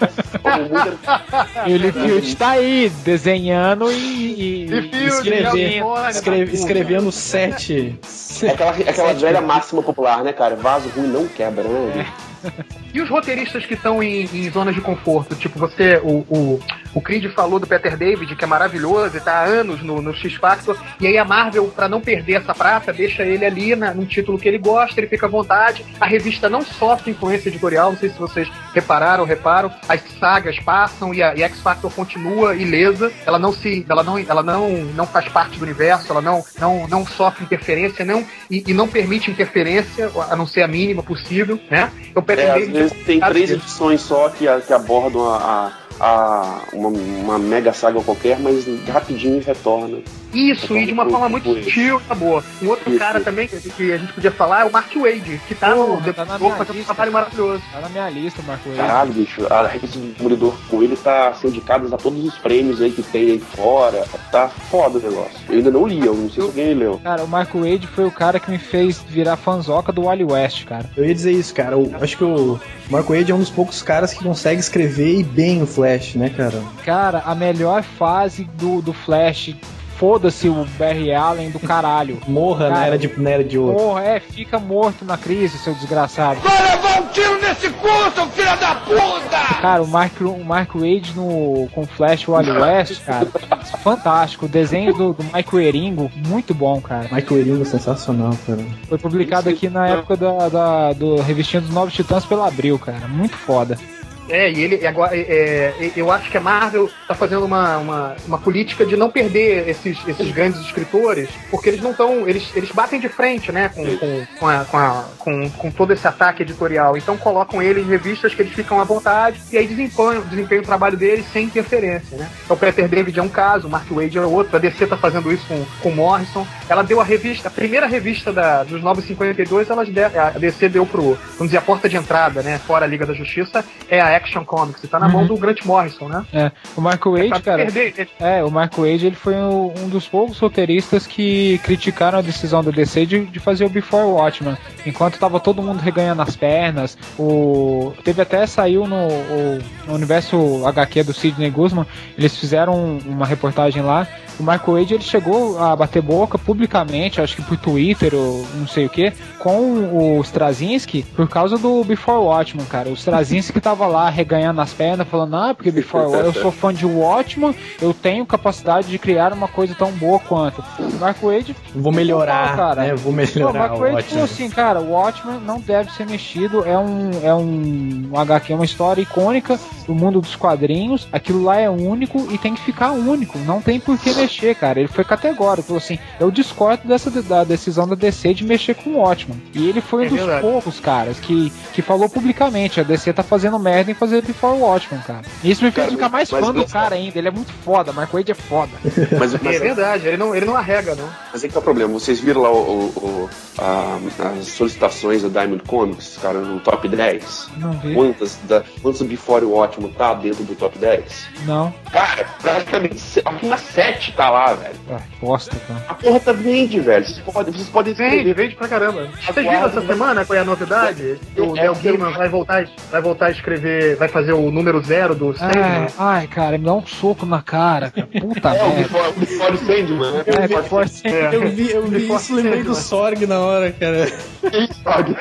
E o Lee Field tá aí, desenhando e, e, e escrever, escreve, escrevendo sete. É aquela, aquela velha máxima popular, né, cara? Vaso ruim não quebra, né? É. E os roteiristas que estão em, em zonas de conforto? Tipo, você, o, o, o Creed falou do Peter David, que é maravilhoso e tá há anos no, no X-Factor, e aí a Marvel, pra não perder essa prata, deixa ele ali na, num título que ele gosta, ele fica à vontade. A revista não sofre influência editorial, não sei se vocês repararam ou reparam, as sagas passam e a, e a X-Factor continua ilesa, ela não se, ela não, ela não, não faz parte do universo, ela não, não, não sofre interferência, não, e, e não permite interferência, a não ser a mínima possível, né? Então, Peter é, David, às vezes tem três edições só que, que abordam a, a, a uma, uma mega saga qualquer, mas rapidinho retorna. Isso, e de uma forma muito sutil, tá boa. Um outro Isso. cara também que, que a gente podia falar é o Mark Waid, que tá oh, no tá Demolidor fazendo um trabalho maravilhoso. Tá na minha lista, o Mark Waid. Caralho, bicho, a revista do Demolidor com ele tá sindicada a todos os prêmios aí que tem aí fora. Tá foda o negócio. Eu ainda não li, eu não sei se alguém leu. Cara, o Mark Waid foi o cara que me fez virar fanzoca do Wally West, cara. Eu ia dizer isso, cara. Eu acho que o Mark Waid é um dos poucos caras que consegue escrever e bem o Flash, né, cara? Cara, a melhor fase do, do Flash... Foda-se o Barry Allen do caralho. Morra cara, na era de, na era de ouro. Morra, é, fica morto na crise, seu desgraçado. Vai levar um tiro nesse cu, seu filho da puta! Cara, o Mark, o Mark Waid no, com Flash Wally West, cara, fantástico. O desenho do, do Mike Wieringo, muito bom, cara. Mike Wieringo, sensacional, cara. Foi publicado aqui na época da, da, do Revistinha dos Novos Titãs pela Abril, cara. Muito foda. É, e ele agora é, é, eu acho que a Marvel tá fazendo uma, uma, uma política de não perder esses, esses grandes escritores, porque eles não estão. Eles, eles batem de frente, né, com, com, com, a, com, a, com, com todo esse ataque editorial. Então colocam ele em revistas que eles ficam à vontade e aí desempenham, desempenham o trabalho deles sem interferência, né? Então o Peter David é um caso, o Mark Waid é outro, a D C tá fazendo isso com, com o Morrison. Ela deu a revista, a primeira revista da, dos Novos cinquenta e dois, ela, a D C deu pro, vamos dizer, a porta de entrada, né, fora a Liga da Justiça, é a Action Comics, tá na uhum. mão do Grant Morrison, né? É, o Mark Waid, é cara, é, o Mark Waid, ele foi um, um dos poucos roteiristas que criticaram a decisão da D C de, de fazer o Before Watchmen, enquanto tava todo mundo reganhando as pernas, o... teve até, saiu no, o, no universo H Q do Sidney Guzman, eles fizeram uma reportagem lá, o Mark Waid, ele chegou a bater boca publicamente, acho que por Twitter ou não sei o que, com o Straczynski, por causa do Before Watchmen, cara. O Straczynski tava lá reganhando nas pernas, falando, ah, porque Before Watchmen, eu sou fã de Watchmen, eu tenho capacidade de criar uma coisa tão boa quanto. O Mark Waid... Vou melhorar, mal, cara. Né? Vou melhorar. Não, o Mark Waid falou assim, cara, o Watchmen não deve ser mexido, é um, é um, um H Q, uma história icônica do mundo dos quadrinhos, aquilo lá é único e tem que ficar único, não tem por que mexer, cara. Ele foi categórico, falou assim, eu discordo dessa da decisão da D C de mexer com o Watchmen. E ele foi um é dos verdade. poucos caras que, que falou publicamente, a D C tá fazendo merda em fazer Before Watchmen, cara. E isso me fez cara, ficar mais fã do cara ainda, ele é muito foda, Mark Waid é foda. Mas, mas é verdade, ele não, ele não arrega, não. Mas é que é o problema, vocês viram lá o, o, a, as solicitações da Diamond Comics, cara, no top dez? Não vi. Quantas, da, quantas Before Watchmen tá dentro do top dez? Não. Cara, praticamente, uma sete tá lá, velho. Ah, bosta, cara. A porra tá vende, velho. Vocês podem, vocês podem vende, vende pra caramba. Vocês viram essa semana qual é a novidade? O Neil Gaiman vai voltar, vai voltar a escrever, vai fazer o número zero do Sandman. Ai, cara, me dá um soco na cara, cara. Puta é, merda. É, o Before Sandman, né? É, Before Sandman. Eu vi, eu vi isso, lembrei do Sorg na hora, cara. Sorg.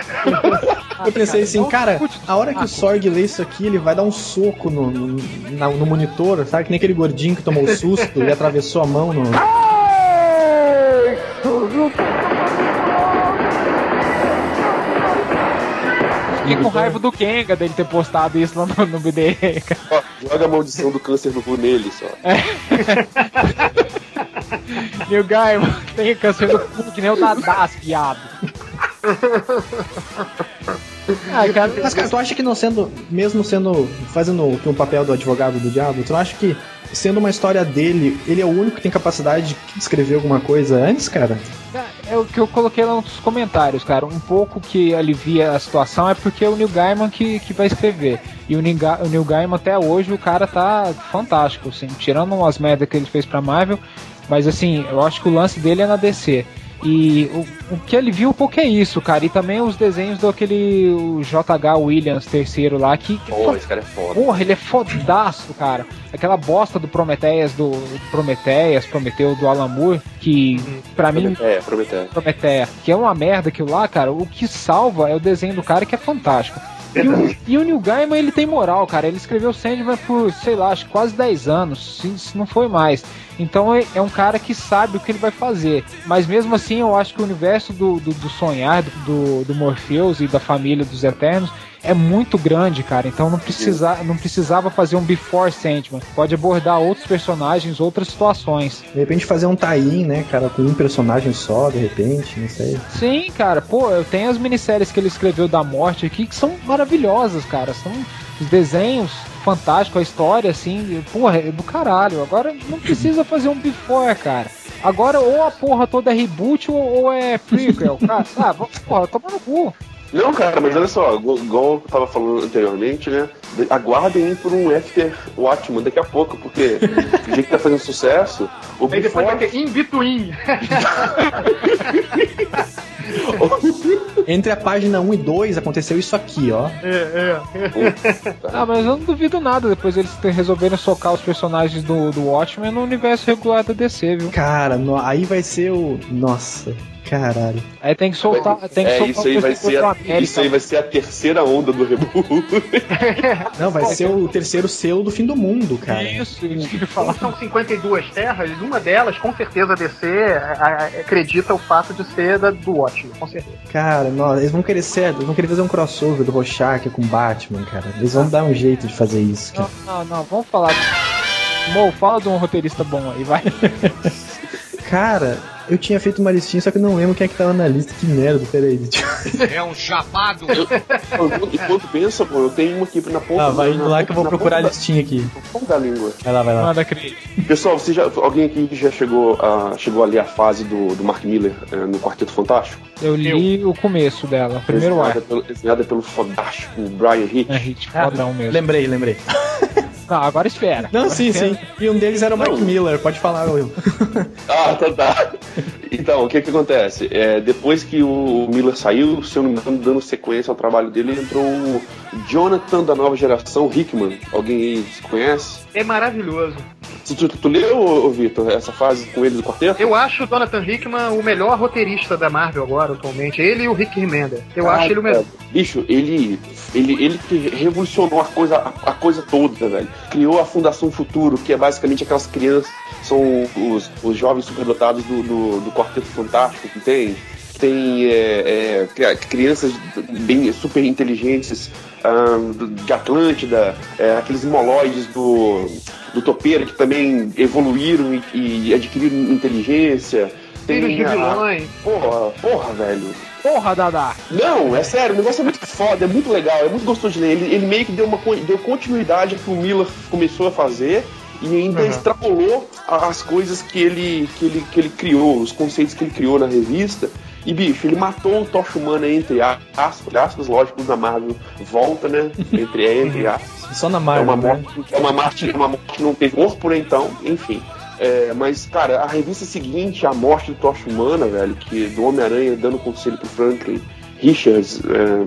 Eu pensei assim, cara, a hora que o Sorg lê isso aqui, ele vai dar um soco no, no, no monitor, sabe? Que nem aquele gordinho que tomou o susto e atravessou a mão no... Fiquei com raiva do Kenga dele ter postado isso lá no, no B D. Ó, joga a maldição do câncer no cu nele só. É. Neil Gaiman tem câncer no cu que nem o Dadás, viado. Ah, cara, mas cara, tu acha que não sendo, mesmo sendo, fazendo o papel do advogado do diabo, tu não acha que sendo uma história dele, ele é o único que tem capacidade de escrever alguma coisa antes, cara? É o que eu coloquei lá nos comentários, cara. Um pouco que alivia a situação é porque é o Neil Gaiman que, que vai escrever. E o Neil, o Neil Gaiman até hoje, o cara tá fantástico, assim, tirando umas merdas que ele fez pra Marvel, mas assim, eu acho que o lance dele é na D C. E o, o que ele viu um pouco é isso, cara. E também os desenhos daquele o J H. Williams terceiro lá, que... que Pô, esse cara é foda. Porra, ele é fodaço, cara. Aquela bosta do Prometéias, do Prometéias, Prometeu, do Alan Moore, que pra mim... É, Prometeia. Prometeia, que é uma merda aquilo lá, cara. O que salva é o desenho do cara, que é fantástico. E o, e o Neil Gaiman, ele tem moral, cara. Ele escreveu Sandman por, sei lá, acho que quase dez anos, se, se não foi mais. Então é, é um cara que sabe o que ele vai fazer. Mas mesmo assim, eu acho que o universo do, do, do Sonhar, do, do Morpheus e da família dos Eternos é muito grande, cara. Então não, precisa, não precisava fazer um Before Sandman. Pode abordar outros personagens, outras situações. De repente fazer um tie-in, né, cara, com um personagem só, de repente, não sei. Sim, cara. Pô, eu tenho as minisséries que ele escreveu da morte aqui, que são maravilhosas, cara. São os desenhos fantásticos, a história, assim, porra, é do caralho. Agora não precisa fazer um Before, cara. Agora ou a porra toda é reboot ou, ou é prequel, cara. Ah, porra, toma no cu. Não, cara, mas olha só, igual eu tava falando anteriormente, né? Aguardem por um After Watchman daqui a pouco, porque o jeito que tá fazendo sucesso. O Aí depois vai ter In Between. Entre a página um e dois aconteceu isso aqui, ó. É, é. Ah, mas eu não duvido nada depois eles resolverem socar os personagens do, do Watchmen no universo regular da D C, viu? Cara, no, aí vai ser o... Nossa... Caralho. Aí tem que soltar. Tem que é, soltar isso, aí vai ser a, isso aí vai ser a terceira onda do reboot. Não, vai ser o terceiro selo do fim do mundo, cara. Isso, isso que eu ia falar. São cinquenta e duas terras, uma delas, com certeza, a D C a, a, acredita o fato de ser da, do Watchmen, com certeza. Cara, não, eles vão querer ser, eles vão querer fazer um crossover do Rorschach com Batman, cara. Eles vão dar um jeito de fazer isso, cara. Não, não, não, vamos falar. Mo, fala de um roteirista bom aí, vai. Cara, eu tinha feito uma listinha, só que eu não lembro quem é que tava na lista. Que merda, peraí. É um chapado. Enquanto pensa, pô, eu tenho uma aqui na ponta. Ah, vai indo lá que eu vou procurar a da, listinha aqui. Ponta da língua. Vai lá, vai lá. Manda, Cris. Pessoal, você já, alguém aqui já chegou a, chegou a ler a fase do, do Mark Miller é, no Quarteto Fantástico? Eu li eu. o começo dela, o primeiro ar. Desenhada pelo fodástico Brian Hitch. É, Hitch, fodão mesmo. Lembrei, lembrei. Não, agora espera. Não, agora sim, espera. sim. E um deles era o Mark Não. Miller, pode falar, Will. Ah, tá, tá. Então, o que que acontece? É, depois que o Miller saiu, se eu não me engano, dando sequência ao trabalho dele, entrou o Jonathan da nova geração, Hickman. Alguém aí se conhece? É maravilhoso. Tu, tu, tu leu, Vitor, essa fase com ele do quarteto? Eu acho o Jonathan Hickman o melhor roteirista da Marvel agora, atualmente. Ele e o Rick Remender. Eu Ah, acho ele o melhor. Bicho, ele, ele, ele que revolucionou a coisa, a, a coisa toda, velho. Criou a Fundação Futuro, que é basicamente aquelas crianças, são os, os jovens superdotados do, do, do Quarteto Fantástico, que tem, tem é, é, crianças bem super inteligentes um, de Atlântida, é, aqueles moloides do, do Topeira que também evoluíram e, e adquiriram inteligência. Tem Filhos de a- vilões. Porra, porra, velho. Porra, Dadá. Não, é sério, o negócio é muito foda, é muito legal, é muito gostoso de ler. Ele, ele meio que deu, uma, con- deu continuidade ao que o Miller começou a fazer e ainda Uhum. extrapolou a- as coisas que ele, que, ele, que ele criou, os conceitos que ele criou na revista. E, bicho, ele matou o Tocha Humana entre aspas, aspas, lógico, na Marvel volta, né? Entre, é, entre aspas. Só na É Marvel, uma né? morte, é uma morte, é uma morte que não teve corpo, então, enfim. É, mas, cara, a revista seguinte, A Morte do Tocha Humana, velho, que do Homem-Aranha dando conselho pro Franklin Richards,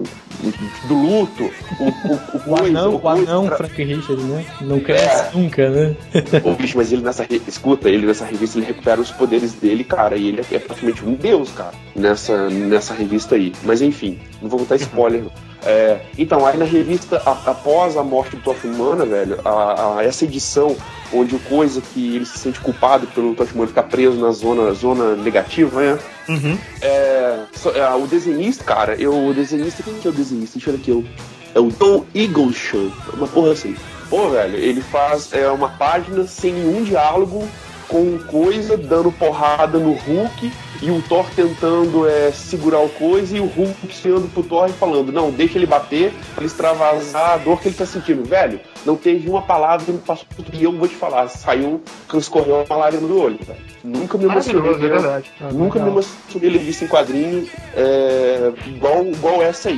é, do luto, o, o, o, O coisa, anão, o coisa- anão Frank Richard, né? Não cresce nunca, né? Ô, bicho, mas ele nessa re- escuta, ele nessa revista ele recupera os poderes dele, cara, e ele é, é praticamente um deus, cara, nessa, nessa revista aí. Mas enfim, não vou botar spoiler, não. É, então, aí na revista, a- após a morte do Tocha Humana, velho, a, a- essa edição onde o coisa que ele se sente culpado pelo Tocha Humana ficar preso na zona, zona negativa, né? Uhum. É, só- é, o desenhista, cara, eu, o desenhista, quem que é o desenhista? Deixa eu ver aqui, eu, é o Tom Eaglesham, uma porra assim. Pô, velho, ele faz é, uma página sem nenhum diálogo, com coisa dando porrada no Hulk e o Thor tentando é, segurar o coisa e o Hulk chegando pro Thor e falando, não, deixa ele bater pra ele extravasar a dor que ele tá sentindo. Velho, não teve uma palavra que me passou e eu vou te falar, saiu, escorreu uma lágrima do olho, velho. Nunca me emocionei. Maravilhoso, é verdade. Nunca me emocionei ler isso em quadrinho é, igual, igual essa aí.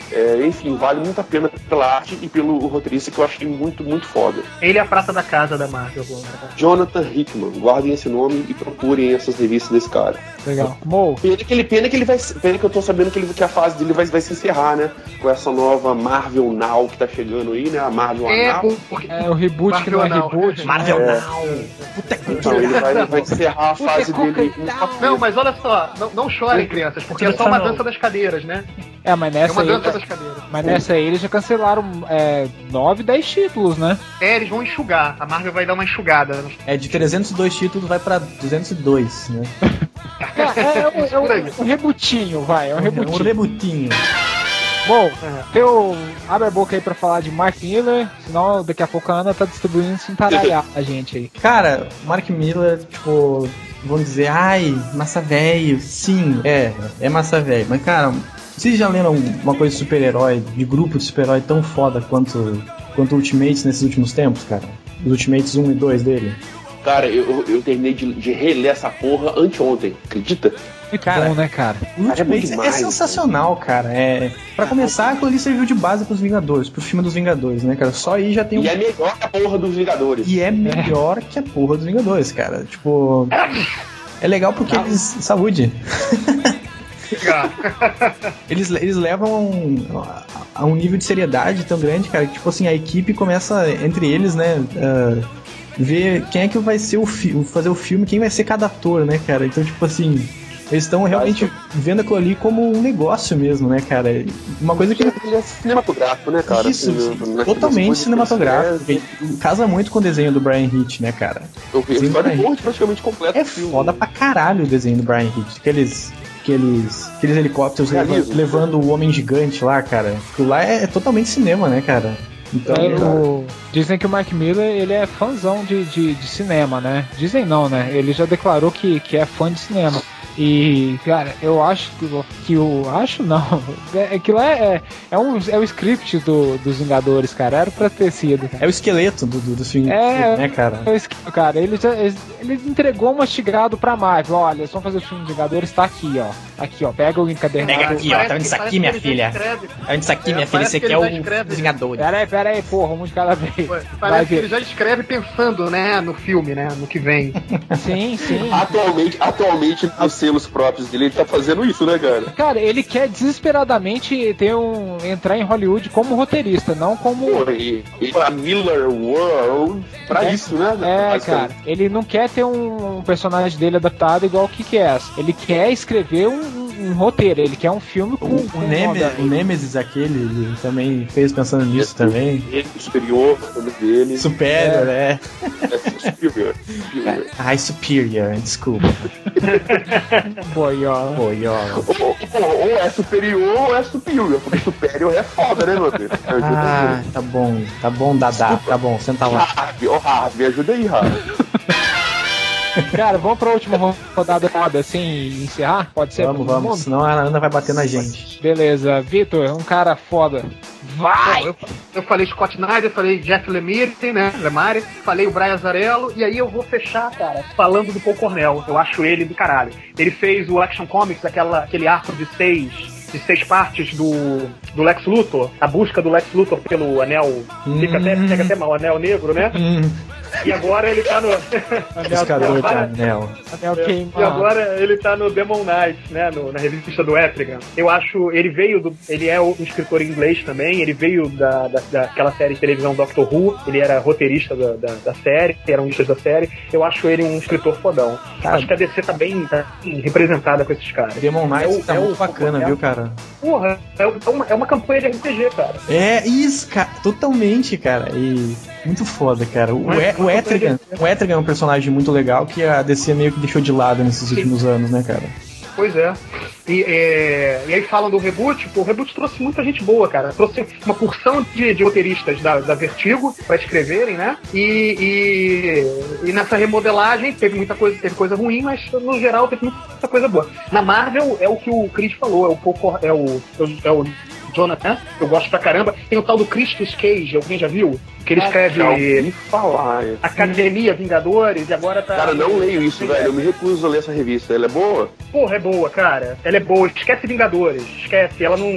É, enfim, vale muito a pena pela arte e pelo roteirista, que eu achei muito, muito foda. Ele é a prata da casa da Marvel. Jonathan Hickman, guardem esse nome e procurem essas revistas desse cara. Legal. Mo. Pena que ele, pena que ele vai. Pena que eu tô sabendo que, ele, que a fase dele vai, vai se encerrar, né? Com essa nova Marvel Now que tá chegando aí, né? A Marvel É, Now. porque... É o reboot Marvel que não é Now. reboot. Marvel É. Now. Puta que Então, ele vai, vai encerrar a fase dele. Não, mas olha só, não, não chorem, crianças, porque é só uma dança das cadeiras, né? É, mas É nessa uma aí, dança das cadeiras. mas nessa aí eles já cancelaram é, nove, dez títulos, né? É, eles vão enxugar. A Marvel vai dar uma enxugada. É, de trezentos e dois títulos vai pra duzentos e dois, né? É, é, é, um, é um, um rebutinho, vai, é um É um rebutinho. rebutinho. Bom, teu abre a boca aí pra falar de Mark Miller, senão daqui a pouco a Ana tá distribuindo sem taralhar a gente aí. Cara, Mark Miller, tipo, vão dizer, ai, massa velho. Sim, é, é massa velho. Mas, cara, vocês já leram uma coisa de super-herói, de grupo de super-herói tão foda quanto, quanto Ultimates nesses últimos tempos, cara? Os Ultimates um e dois dele? Cara, eu, eu terminei de, de reler essa porra anteontem, acredita? Muito Cara, bom, né, cara? O Ultimates é é, demais, sensacional, cara. É, pra começar, aquilo ali serviu de base pros Vingadores, pro filme dos Vingadores, né, cara? Só aí já tem um... E é melhor que a porra dos Vingadores. E é melhor que a porra dos Vingadores, cara. Tipo... É legal porque eles... Saúde! eles, eles levam a um, a um nível de seriedade tão grande, cara, que, tipo assim, a equipe começa, entre eles, né... Uh, ver quem é que vai ser o fi- fazer o filme, quem vai ser cada ator, né, cara? Então, tipo assim... Eles estão realmente vendo aquilo ali como um negócio mesmo, né, cara? Uma coisa que... Ele é cinematográfico, né, cara? Isso, assim, na- totalmente cinematográfico. E casa muito com o desenho do Brian Hitch, né, cara? Eu vi Desenho o do Brian storyboard praticamente completo É do filme. foda pra caralho o desenho do Brian Hitch. Aqueles, aqueles, aqueles helicópteros leva- Realismo. levando o homem gigante lá, cara. Aquilo lá é, é totalmente cinema, né, cara? Então, É, o- Dizem que o Mark Miller, ele é fãzão de, de, de cinema, né? Dizem não, né? Ele já declarou que, que é fã de cinema. E, cara, eu acho que, que eu acho não. É que lá é, é, um, é o script do, dos Vingadores, cara. Era pra ter sido, cara. é o esqueleto do, do, do filme, É, né, cara? é o script, cara. Ele, já, ele, ele entregou mastigado pra Marvel. Olha, eles vão fazer o filme dos Vingadores, tá aqui, ó. Aqui, ó. Pega o encadernado. Pega aqui, ó. Tá vendo Parece isso que- aqui, minha parece que ele já filha? escreve. Tá vendo isso aqui, É, minha filha? parece Esse que aqui é ele o já escreve. dos Vingadores. Pera aí, pera aí, porra, um de cada vez. Vai Parece que ver. ele já escreve pensando, né, no filme, né, no que vem. Sim, sim. Atualmente, atualmente, nos selos próprios dele, ele tá fazendo isso, né, cara? Cara, ele quer desesperadamente ter um, entrar em Hollywood como roteirista, não como. Pô, e, e a Miller World pra É, isso, né? É, Basicamente. cara, ele não quer ter um, um personagem dele adaptado igual o Kick-Ass. Ele quer escrever um, um, um roteiro, ele quer um filme com. O, com o, Neme, moda. o Nemesis aquele, ele também fez pensando nisso também. Ele, o superior, o nome dele. Superior, né? É superior. superior. Ai, Superior, desculpa. Boiola. Boiola. Ou, ou- ou é superior ou é superior, porque superior é foda, né, meu Deus? Me ajuda Ah, aí. tá bom, tá bom, Dadá, tá bom, senta lá. Harvey, ô Harvey, me ajuda aí, Harvey. Cara, vamos pra última rodada foda, assim, e encerrar? Pode ser? Vamos, pra todo vamos, mundo? senão a Ana vai bater na gente. Beleza, Vitor, um cara foda. Vai! Bom, eu, eu falei Scott Snyder, falei Jeff Lemire, né, Lemire, falei o Brian Azzarello, e aí eu vou fechar, cara, falando do Paul Cornell. Eu acho ele do caralho. Ele fez o Action Comics, aquela, aquele arco de seis, de seis partes do, do Lex Luthor, a busca do Lex Luthor pelo anel, fica até, fica até mal, anel negro, né? Hum, E agora ele tá no... pescador de anel. Anel E queimado. agora ele tá no Demon Knight, né, no- na revista do Etrigan. Eu acho, ele veio do, ele é um escritor inglês também, ele veio da, da, daquela série de televisão Doctor Who, ele era roteirista da, da, da série, era um da série. Eu acho ele um escritor fodão. Cara, acho que a D C tá bem, tá bem representada com esses caras. Demon Knight É o- tá é muito o- bacana, é- viu, cara? Porra, é, é uma, é uma campanha de R P G, cara. É, isso, cara, totalmente, cara. E muito foda, cara. O, Mas- e, o Etrigan, o Etrigan é um personagem muito legal que a D C meio que deixou de lado nesses últimos anos, né, cara? Pois é. E, é, e aí falam do reboot, pô, o reboot trouxe muita gente boa, cara. Trouxe uma porção de, de roteiristas da, da Vertigo pra escreverem, né? E, e, e nessa remodelagem teve muita coisa, teve coisa ruim, mas no geral teve muita coisa boa. Na Marvel é o que o Chris falou, é o pouco, é o, é o Jonathan, eu gosto pra caramba. Tem o tal do Christus Cage, alguém já viu? Que ele escreve Já ouvi falar. é. Academia Vingadores e agora tá. Cara, não leio isso, velho. Eu me recuso a ler essa revista. Ela é boa? Porra, é boa, cara. Ela é boa. Esquece Vingadores. Esquece. Ela não.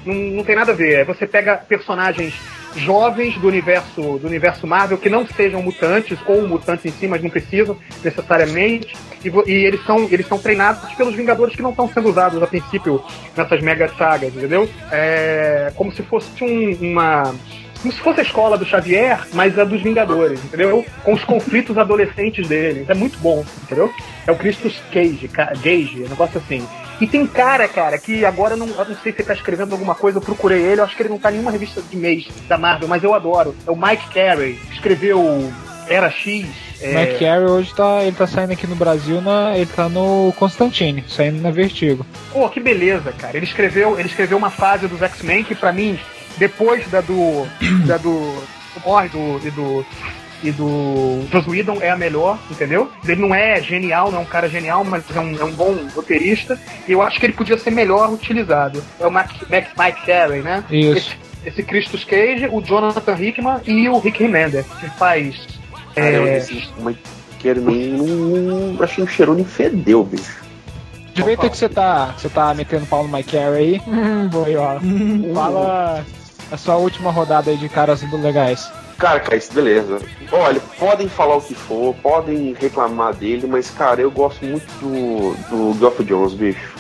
Não, não tem nada a ver. Você pega personagens jovens do universo, do universo Marvel que não sejam mutantes, ou mutantes em si, mas não precisam necessariamente, e, e eles, são, eles são treinados pelos Vingadores que não estão sendo usados a princípio nessas mega sagas, entendeu? É como se fosse um, uma... como se fosse a escola do Xavier, mas a dos Vingadores, entendeu? Com os conflitos adolescentes deles. É muito bom, entendeu? É o Christus Cage, Gage, um negócio assim. E tem cara, cara, que agora, não, eu não sei se ele tá escrevendo alguma coisa, eu procurei ele, eu acho que ele não tá em nenhuma revista de mês da Marvel, mas eu adoro. É o Mike Carey, que escreveu Era X. É... Mike Carey hoje tá, ele tá saindo aqui no Brasil, na, ele tá no Constantine, saindo na Vertigo. Pô, que beleza, cara. Ele escreveu, ele escreveu uma fase dos X-Men que pra mim, depois da do da do, do Morre do, e do e do Joss Whedon é a melhor, entendeu? Ele não é genial, não é um cara genial, mas é um, é um bom roteirista, e eu acho que ele podia ser melhor utilizado. É o Mike, Mike, Mike Carey, né? Isso. Esse, esse Christus Cage, o Jonathan Hickman e o Rick Remender, que faz... Cara, é... eu esse Mike Carey não, não achei um cheirão nem fedeu, bicho. Aproveita que você tá, você tá metendo pau no Mike Carey aí. Hum, boiola. Fala a sua última rodada aí de caras legais. Cara, cara, isso beleza. Olha, podem falar o que for, podem reclamar dele, mas, cara, eu gosto muito do, do Geoff Johns, bicho.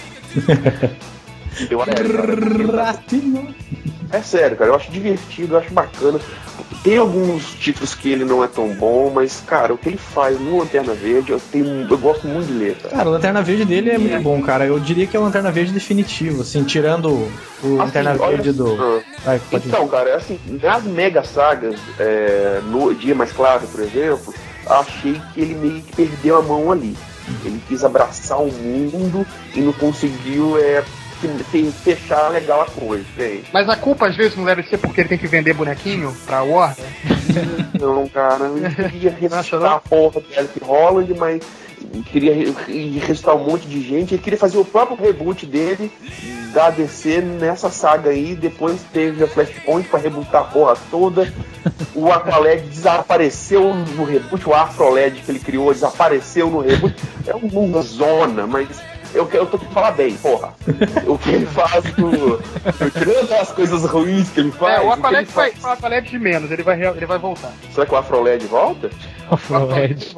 Eu acho, cara, é sério, cara, eu acho divertido, eu acho bacana. Tem alguns títulos que ele não é tão bom, mas, cara, o que ele faz no Lanterna Verde, eu, tenho, eu gosto muito de ler, cara. Cara, o Lanterna Verde dele é muito bom, cara. Eu diria que é o Lanterna Verde definitivo, assim, tirando o assim, Lanterna Verde olha, do... Ah, Vai, então, cara, é assim, nas mega sagas, é, no Dia Mais Claro, por exemplo, achei que ele meio que perdeu a mão ali. Ele quis abraçar o mundo e não conseguiu é, fechar legal a coisa. Hein? Mas a culpa às vezes não deve ser porque ele tem que vender bonequinho pra Warner? Não, cara, eu queria ressuscitar a porra do Alec Holland, mas queria ressuscitar um monte de gente. Ele queria fazer o próprio reboot dele da D C nessa saga aí. Depois teve a Flashpoint pra rebootar a porra toda. O Aqualed desapareceu no reboot. O Afroled que ele criou desapareceu no reboot. É uma zona, mas eu, eu tô aqui pra falar bem, porra. O que ele faz do. Tirando as coisas ruins que ele faz. É, o Aqualed vai. O Aqualed de menos, ele vai, ele vai voltar. Será que o Afroled volta? Afroled.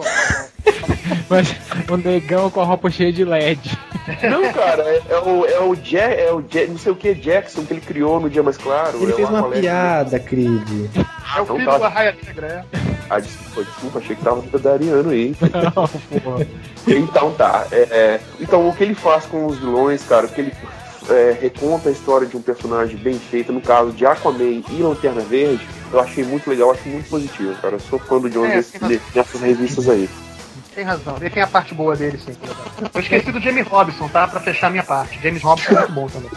Mas o negão com a roupa cheia de L E D. Não, cara, é, é o, é o, Jack, é o Jack, não sei o que, Jackson, que ele criou no Dia Mais Claro. Ele é fez uma Aqualed, piada, Creed. É o filho tá... do Arraia Negra. Ah, desculpa, desculpa, achei que tava da Ariano aí. Não, porra. Então tá. É, é, então o que ele faz com os vilões, cara, o que ele é, reconta a história de um personagem bem feita, no caso de Aquaman e Lanterna Verde, eu achei muito legal, acho muito positivo, cara. Eu sou fã do John é, desse, nessas revistas aí. Tem razão, ele tem a parte boa dele, sim. Eu esqueci do James Robinson, tá? Pra fechar a minha parte. James Robinson é muito bom também.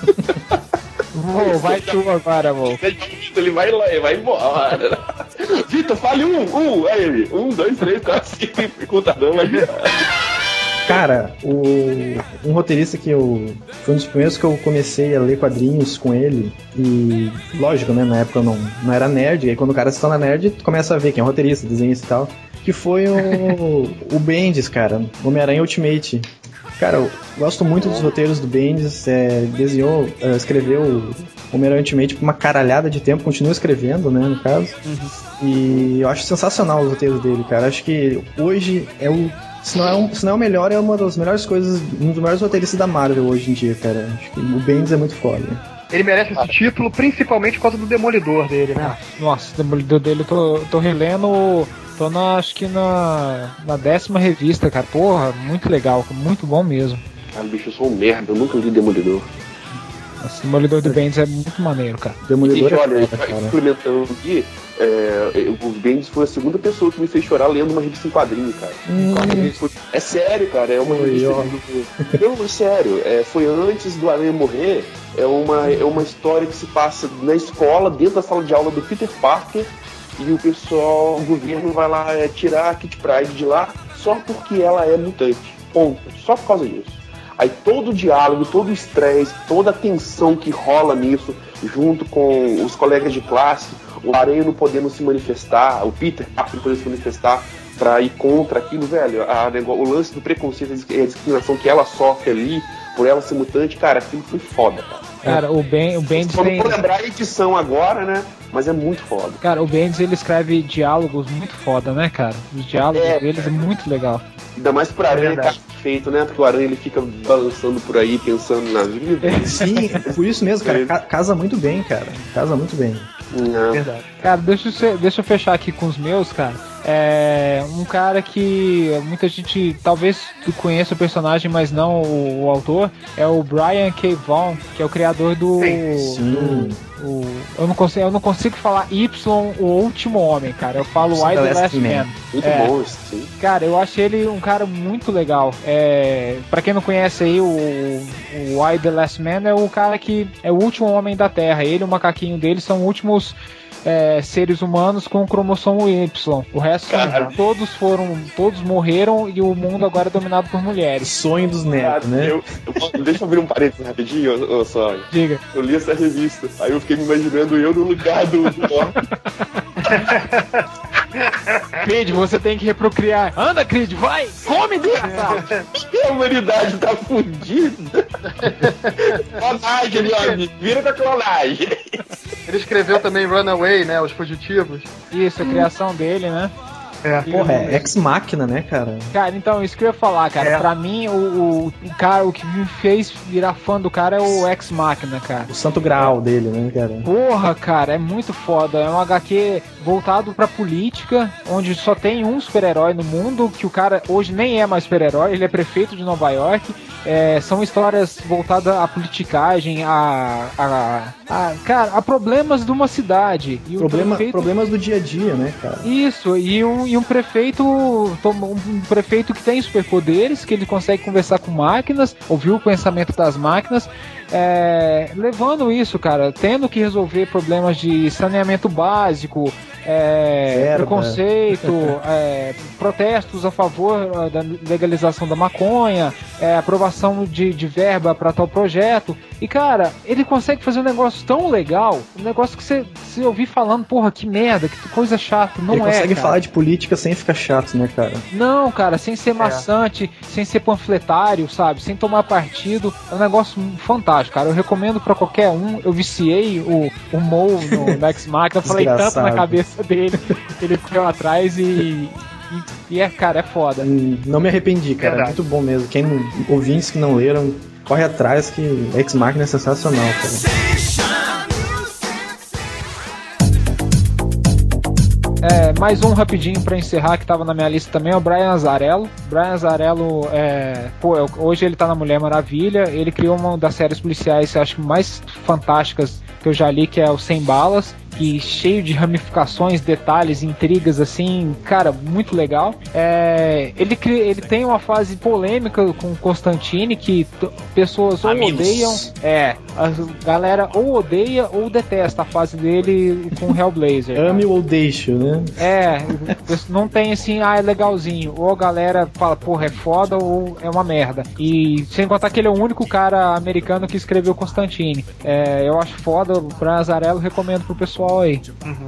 Vô, vai tu agora, vô. Ele vai lá, ele vai embora. Vitor, fale um, um, aí ele. Um, dois, três, quatro, cinco, contador, vai virar. Cara, o, um roteirista que eu... Foi um dos primeiros que eu comecei a ler quadrinhos com ele. E, lógico, né? Na época eu não, não era nerd. E aí quando o cara se torna nerd, tu começa a ver quem é roteirista, desenhista e tal. Que foi o, o Bendis, cara. Homem-Aranha Ultimate. Cara, eu gosto muito dos roteiros do Bendis. É, desenhou, uh, escreveu o Homem-Aranha Ultimate por uma caralhada de tempo. Continua escrevendo, né, no caso. Uhum. E eu acho sensacional os roteiros dele, cara. Acho que hoje é o... Se não é, um, se não é o melhor, é uma das melhores coisas, um dos melhores roteiristas da Marvel hoje em dia, cara. Acho que o Bendis é muito foda. Ele merece esse título principalmente por causa do Demolidor dele, né? Nossa, o Demolidor dele eu tô, tô relendo, tô na, acho que na, na décima revista, cara. Porra, muito legal, muito bom mesmo. Cara, bicho, eu sou um merda, eu nunca li Demolidor. Nossa, o Demolidor do Bendis é muito maneiro, cara. Demolidor, e, olha, experimentando aqui, é, o Bendis foi a segunda pessoa que me fez chorar lendo uma revista em quadrinho, cara. Hum. Foi, é sério, cara, é uma Oi, revista. De... Não, é sério, é, foi antes do Aranha morrer. É uma, é uma história que se passa na escola, dentro da sala de aula do Peter Parker, e o pessoal, o governo vai lá é, tirar a Kitty Pryde de lá só porque ela é mutante. Ponto. Só por causa disso. Aí todo o diálogo, todo o estresse, toda a tensão que rola nisso, junto com os colegas de classe, o Aranha não podendo se manifestar, o Peter Parker não podendo se manifestar pra ir contra aquilo, velho, a, o lance do preconceito e a discriminação que ela sofre ali, por ela ser mutante, cara, aquilo foi foda, cara. Cara, o Ben, o Bendis Só não tem... vou lembrar a edição agora, né? Mas é muito foda. Cara, o Bendis, ele escreve diálogos muito foda, né, cara? Os diálogos É. deles é muito legal. Ainda mais pro Aranha, verdade. tá feito, né? Porque o Aranha ele fica balançando por aí, pensando na vida. Sim, por isso mesmo, cara. Ca- casa muito bem, cara. Casa muito bem. Não. Verdade. Cara, deixa eu, ser- deixa eu fechar aqui com os meus, cara. É um cara que muita gente talvez conheça o personagem, mas não o, o autor. É o Brian K. Vaughan, que é o criador do... Sim. O, eu, não consigo, eu não consigo falar Y, o último homem, cara. Eu falo Why the Last Man. Muito É. bom esse, sim. Cara, eu achei ele um cara muito legal. É, pra quem não conhece aí, o, o Why the Last Man é o cara que é o último homem da Terra. Ele e o macaquinho dele são os últimos é, seres humanos com o cromossomo Y. O resto, Cara. todos foram, todos morreram e o mundo agora é dominado por mulheres. Sonho dos netos, né? Eu, eu- deixa eu abrir um parênteses rapidinho, ô, ô, só. Diga. Eu li essa revista, aí eu fiquei me imaginando eu no lugar do do Loki. Creed, você tem que reprocriar. Anda, Creed, vai! Come, desgraçado! A humanidade tá fudida. Clonagem, meu amigo. Vira da clonagem. Ele escreveu também Runaway, né? Os Fugitivos. Isso, a criação dele, né? É. Porra, é ex-máquina, né, cara? Cara, então, isso que eu ia falar, cara. É. Pra mim, o, o, o cara, o que me fez virar fã do cara é o Ex Machina, cara. O santo graal dele, né, cara? Porra, cara, é muito foda. É um H Q voltado pra política, onde só tem um super-herói no mundo, que o cara hoje nem é mais super-herói, ele é prefeito de Nova York. É, são histórias voltadas à politicagem, a, a, a, cara, a problemas de uma cidade. E o Problema, prefeito- Problemas do dia a dia, né, cara? Isso, e um, e um prefeito um prefeito que tem superpoderes, que ele consegue conversar com máquinas, ouvir o pensamento das máquinas, é, levando isso, cara, tendo que resolver problemas de saneamento básico, é, Verba. preconceito, é, protestos a favor ah, da legalização da maconha, é, aprovação de, de verba para tal projeto. E, cara, ele consegue fazer um negócio tão legal, um negócio que você, você ouvir falando, porra, que merda, que coisa chata. Não Ele é, consegue cara. falar de política sem ficar chato, né, cara? Não, cara, sem ser maçante, sem ser panfletário, sabe? Sem tomar partido. É um negócio fantástico, cara. Eu recomendo pra qualquer um. Eu viciei o, o Mo no Max Machina. Eu falei tanto Desgraçado. na cabeça dele. Ele correu atrás e, e. E é, cara, é foda. Hum, Não me arrependi, cara. É Verdade. muito bom mesmo. Quem não, ouvintes que não leram, corre atrás que Ex-Máquina é sensacional, cara. É, mais um rapidinho pra encerrar que tava na minha lista também é o Brian Azzarello. Brian Azzarello, é, pô, eu- hoje ele tá na Mulher Maravilha. Ele criou uma das séries policiais, eu acho, mais fantásticas que eu já li, que é o Sem Balas. E cheio de ramificações, detalhes, intrigas, assim, cara, muito legal. É, ele, cri- ele tem uma fase polêmica com Constantine, que t- pessoas ou Amigos. odeiam, é, a galera ou odeia ou detesta a fase dele com Hellblazer. cara. Ame ou deixe, né? É, não tem assim, ah, é legalzinho. Ou a galera fala, porra, é foda ou é uma merda. E sem contar que ele é o único cara americano que escreveu Constantine. É, eu acho foda, o Brian Azzarello recomendo pro pessoal aí.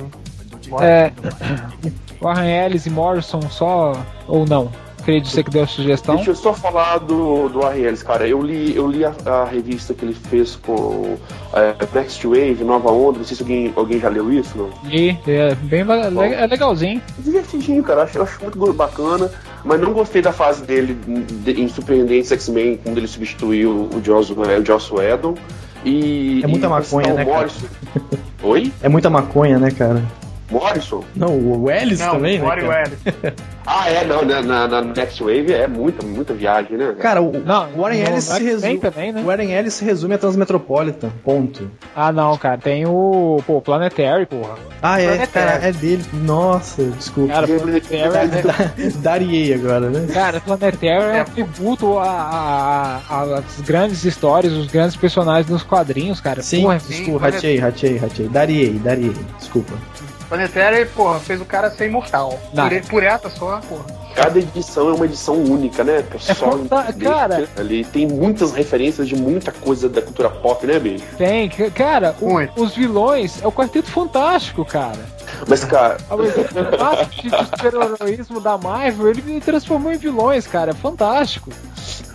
É, Warren Ellis e Morrison só ou não? Acredito você que deu a sugestão. Deixa eu só falar do, do Arielis, cara. Eu li, eu li a, a revista que ele fez com é, Next Wave, Nova Onda. Não sei se alguém, alguém já leu isso, não? E é bem le- le- é legalzinho. Divertidinho, cara. Eu acho, eu acho muito bacana. Mas não gostei da fase dele de- em Surpreendentes X-Men, quando ele substituiu o Joss, o Joss Whedon. E, É muita e maconha, o né, cara? Morrison. Oi? É muita maconha, né, cara? Morrison? Não, o Ellis Não, também, né, Mario cara? Ellis. Ah, é, não, na, na, na Next Wave é muita, muita viagem, né? Cara, o, Não, o Warren no Ellis se X-Men resume. também, né? O Warren Ellis se resume a Transmetropolitan. Ponto. Ah, não, cara, tem o, pô, Planetary, porra. Ah, é, Planetary. cara, é dele. Nossa, desculpa. Cara, Planetary é, Dariei agora, né? Cara, Planetary é um tributo a- a- a- às grandes histórias, os grandes personagens dos quadrinhos, cara. Sim, Porra, desculpa, ratei, ratei, ratei. Dariei, dariei, desculpa. Planetary, porra, fez o cara ser imortal. Não. Por, por essa só, porra. Cada edição é uma edição única, né? É Só fanta- cara. ali tem muitas referências de muita coisa da cultura pop, né, bicho? tem, c- cara, o- Muito. os vilões é o Quarteto Fantástico, cara. Mas, cara, O máximo de super-heroísmo da Marvel, ele me transformou em vilões, cara. É fantástico.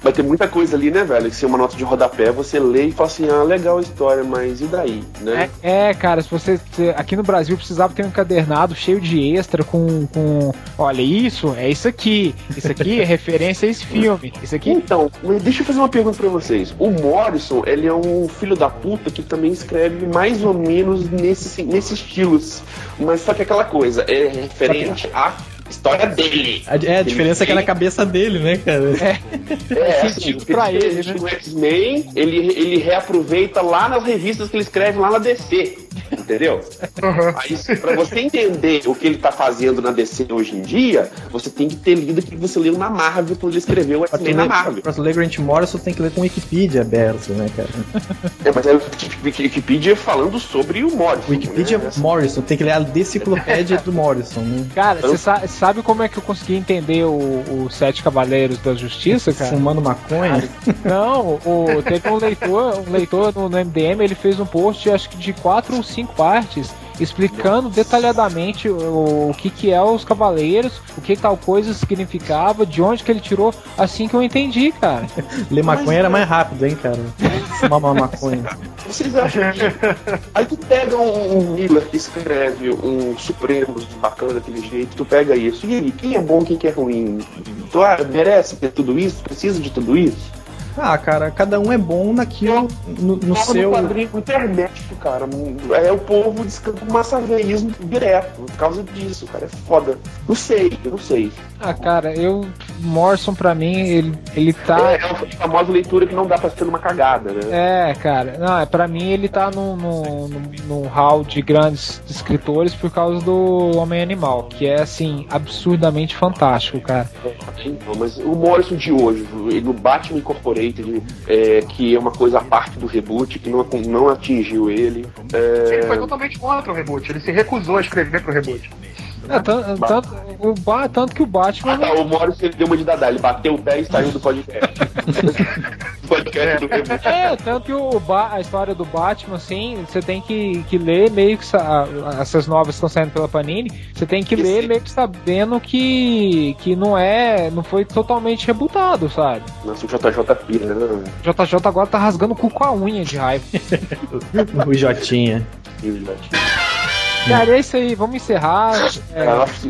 vai ter muita coisa ali, né, velho? Que se é uma nota de rodapé, você lê e fala assim, ah, legal a história, mas e daí, né? É, é cara, se você... Se, aqui no Brasil precisava ter um encadernado cheio de extra com, com... Olha, isso, é isso aqui. Isso aqui é referência a esse filme. Isso aqui... Então, mas deixa eu fazer uma pergunta pra vocês. O Morrison, ele é um filho da puta que também escreve mais ou menos nesse, nesse estilo. Mas só que aquela coisa, é referente a... história dele. É, a diferença é que é na cabeça dele, né, cara? É, é assim, pra ele, né? O X-Men, ele, ele reaproveita lá nas revistas que ele escreve lá na D C, entendeu? Uhum. Aí, pra você entender o que ele tá fazendo na D C hoje em dia, você tem que ter lido o que você leu na Marvel quando ele escreveu o X-Men na Marvel. Pra ler Grant Morrison, tem que ler com Wikipedia aberto, né, cara? É, mas é o Wikipedia falando sobre o Morrison. Wikipedia né? Morrison, tem que ler a deciclopédia do Morrison, né? Cara, você sabe, sabe como é que eu consegui entender o, o Sete Cavaleiros da Justiça, cara? Fumando maconha? Não, o, teve um leitor, um leitor no, no M D M, ele fez um post, acho que de quatro ou cinco partes, explicando detalhadamente o, o que que é os Cavaleiros, o que tal coisa significava, de onde que ele tirou, assim que eu entendi, cara. Ler maconha Mas, era mais rápido, hein, cara? Fumar uma maconha. Vocês acham que... Aí tu pega um, um Miller que escreve um Supremos bacana daquele jeito, tu pega isso, e aí, quem é bom, quem que é ruim? Tu ah, merece ter tudo isso? Precisa de tudo isso? Ah, cara, cada um é bom naquilo, no, no seu... No quadrinho intermédio, cara, é o povo descamba o massaveísmo direto, por causa disso, cara, é foda. Não sei, eu não sei. Ah, cara, eu... Morrison, pra mim, ele, ele tá... É, é uma famosa leitura que não dá pra ser uma cagada, né? É, cara, não, pra mim ele tá no, no, no, no hall de grandes escritores por causa do Homem-Animal, que é, assim, absurdamente fantástico, cara. Não, mas o Morrison de hoje, no Batman Incorporated, é, que é uma coisa à parte do reboot, que não, não atingiu ele. É... Ele foi totalmente contra o reboot, ele se recusou a escrever pro reboot. É, tanto, tanto, o ba, tanto que o Batman... Ah, tá, o Morrison ele deu uma de dadá, ele bateu o pé e saiu do podcast. podcast do reboot. É, tanto que o ba, a história do Batman, assim, você tem que, que ler meio que... A, essas novas que estão saindo pela Panini, você tem que Esse... ler meio que sabendo que, que não é... Não foi totalmente rebutado, sabe? Nossa, o J J pira, né? O J J agora tá rasgando o cu com a unha de raiva. O Jotinha. E o Jotinha. Cara, é isso aí, vamos encerrar. É...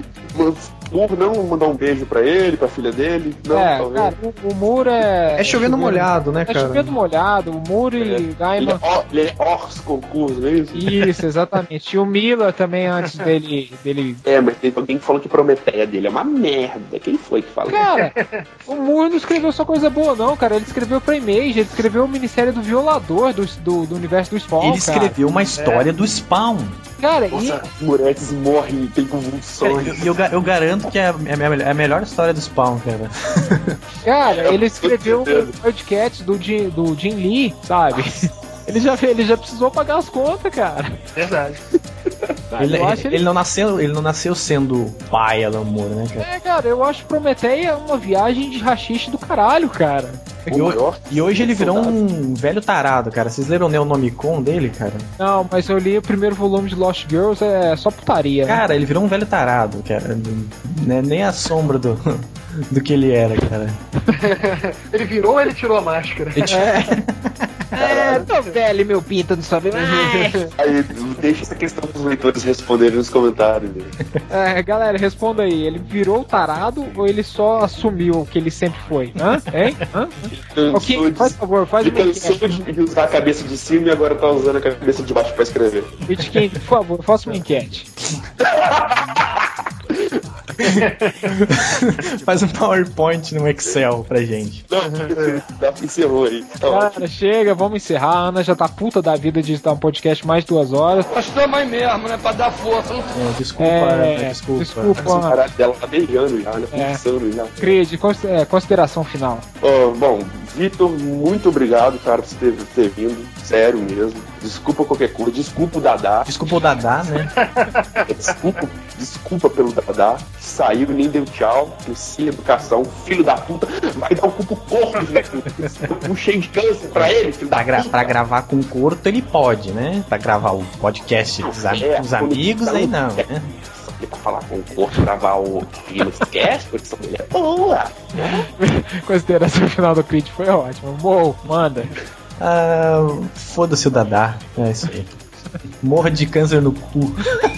Por não mandar um beijo pra ele, pra filha dele. Não, é, talvez. Cara, o, o Moore é. É chovendo molhado, né, cara? É chovendo molhado. O Moore é. e Gaiman. Ele é Ors concurso, não é isso? Isso, exatamente. E o Miller também, antes dele, dele. É, mas tem alguém que falou que Prometeia dele é uma merda. Quem foi que falou? Cara, o Moore não escreveu só coisa boa, não, cara. Ele escreveu pra Image, ele escreveu o Ministério do Violador do, do, do universo do Spawn. Ele escreveu cara. uma história é. do Spawn. Cara, Nossa, e... os moleques morrem, tem convulsões. E eu, eu, eu garanto que é a, é a melhor história do Spawn, cara. Cara, ele escreveu o podcast do Jim, do Jim Lee, sabe? Ele já, ele já precisou pagar as contas, cara. Verdade. Ele, ele, ele, não nasceu, ele não nasceu sendo pai Alan Moore, né, cara? É, cara, eu acho Prometeia uma viagem de rachixe do caralho, cara. E, o, e hoje ele virou um velho tarado, cara. Vocês leram o Neonomicon dele, cara? Não, mas eu li o primeiro volume de Lost Girls, é só putaria. Cara, né? Ele virou um velho tarado, cara. Né? Nem a sombra do, do que ele era, cara. Ele virou ou ele tirou a máscara? Ele tirou... É, tô velho, meu pinto, não sabe mais. Aí, deixa essa questão pros leitores responderem nos comentários. É, galera, responda aí. Ele virou tarado ou ele só assumiu o que ele sempre foi? Hã? Hein? Hã? Ok, faz favor, faz uma enquete. Ele cansou de usar a cabeça de cima e agora tá usando a cabeça de baixo pra escrever. Bitkin, por favor, faça uma enquete. Faz um PowerPoint no Excel pra gente. Não, encerrou aí. Cara, chega, vamos encerrar. A Ana já tá puta da vida de editar um podcast mais duas horas. Nós estamos aí mesmo, né? Pra dar força. Não... É, desculpa, é, desculpa. Desculpa, Ana. O caralho dela tá beijando já, né? É. Pensando já. Creed, consideração final. Oh, bom, Vitor, muito obrigado, cara, por você ter, ter vindo. Sério mesmo. Desculpa qualquer coisa. Desculpa o Dadá. Desculpa o Dadá, né? Desculpa, desculpa pelo Dadá. Saiu e nem deu tchau. Sem educação. Filho da puta. Vai dar o cu pro corpo, velho. Um cheio de câncer pra ele, filho da pra, gra puta. pra gravar com o Corto ele pode, né? Pra gravar o podcast dos, am é, dos amigos, aí não, né? aqui pra falar com o corpo, gravar o Cast, porque essa mulher é boa. Consideração final do Creed foi ótimo. Mo, manda. Ah, foda-se o Dadá. É isso aí. Morra de câncer no cu.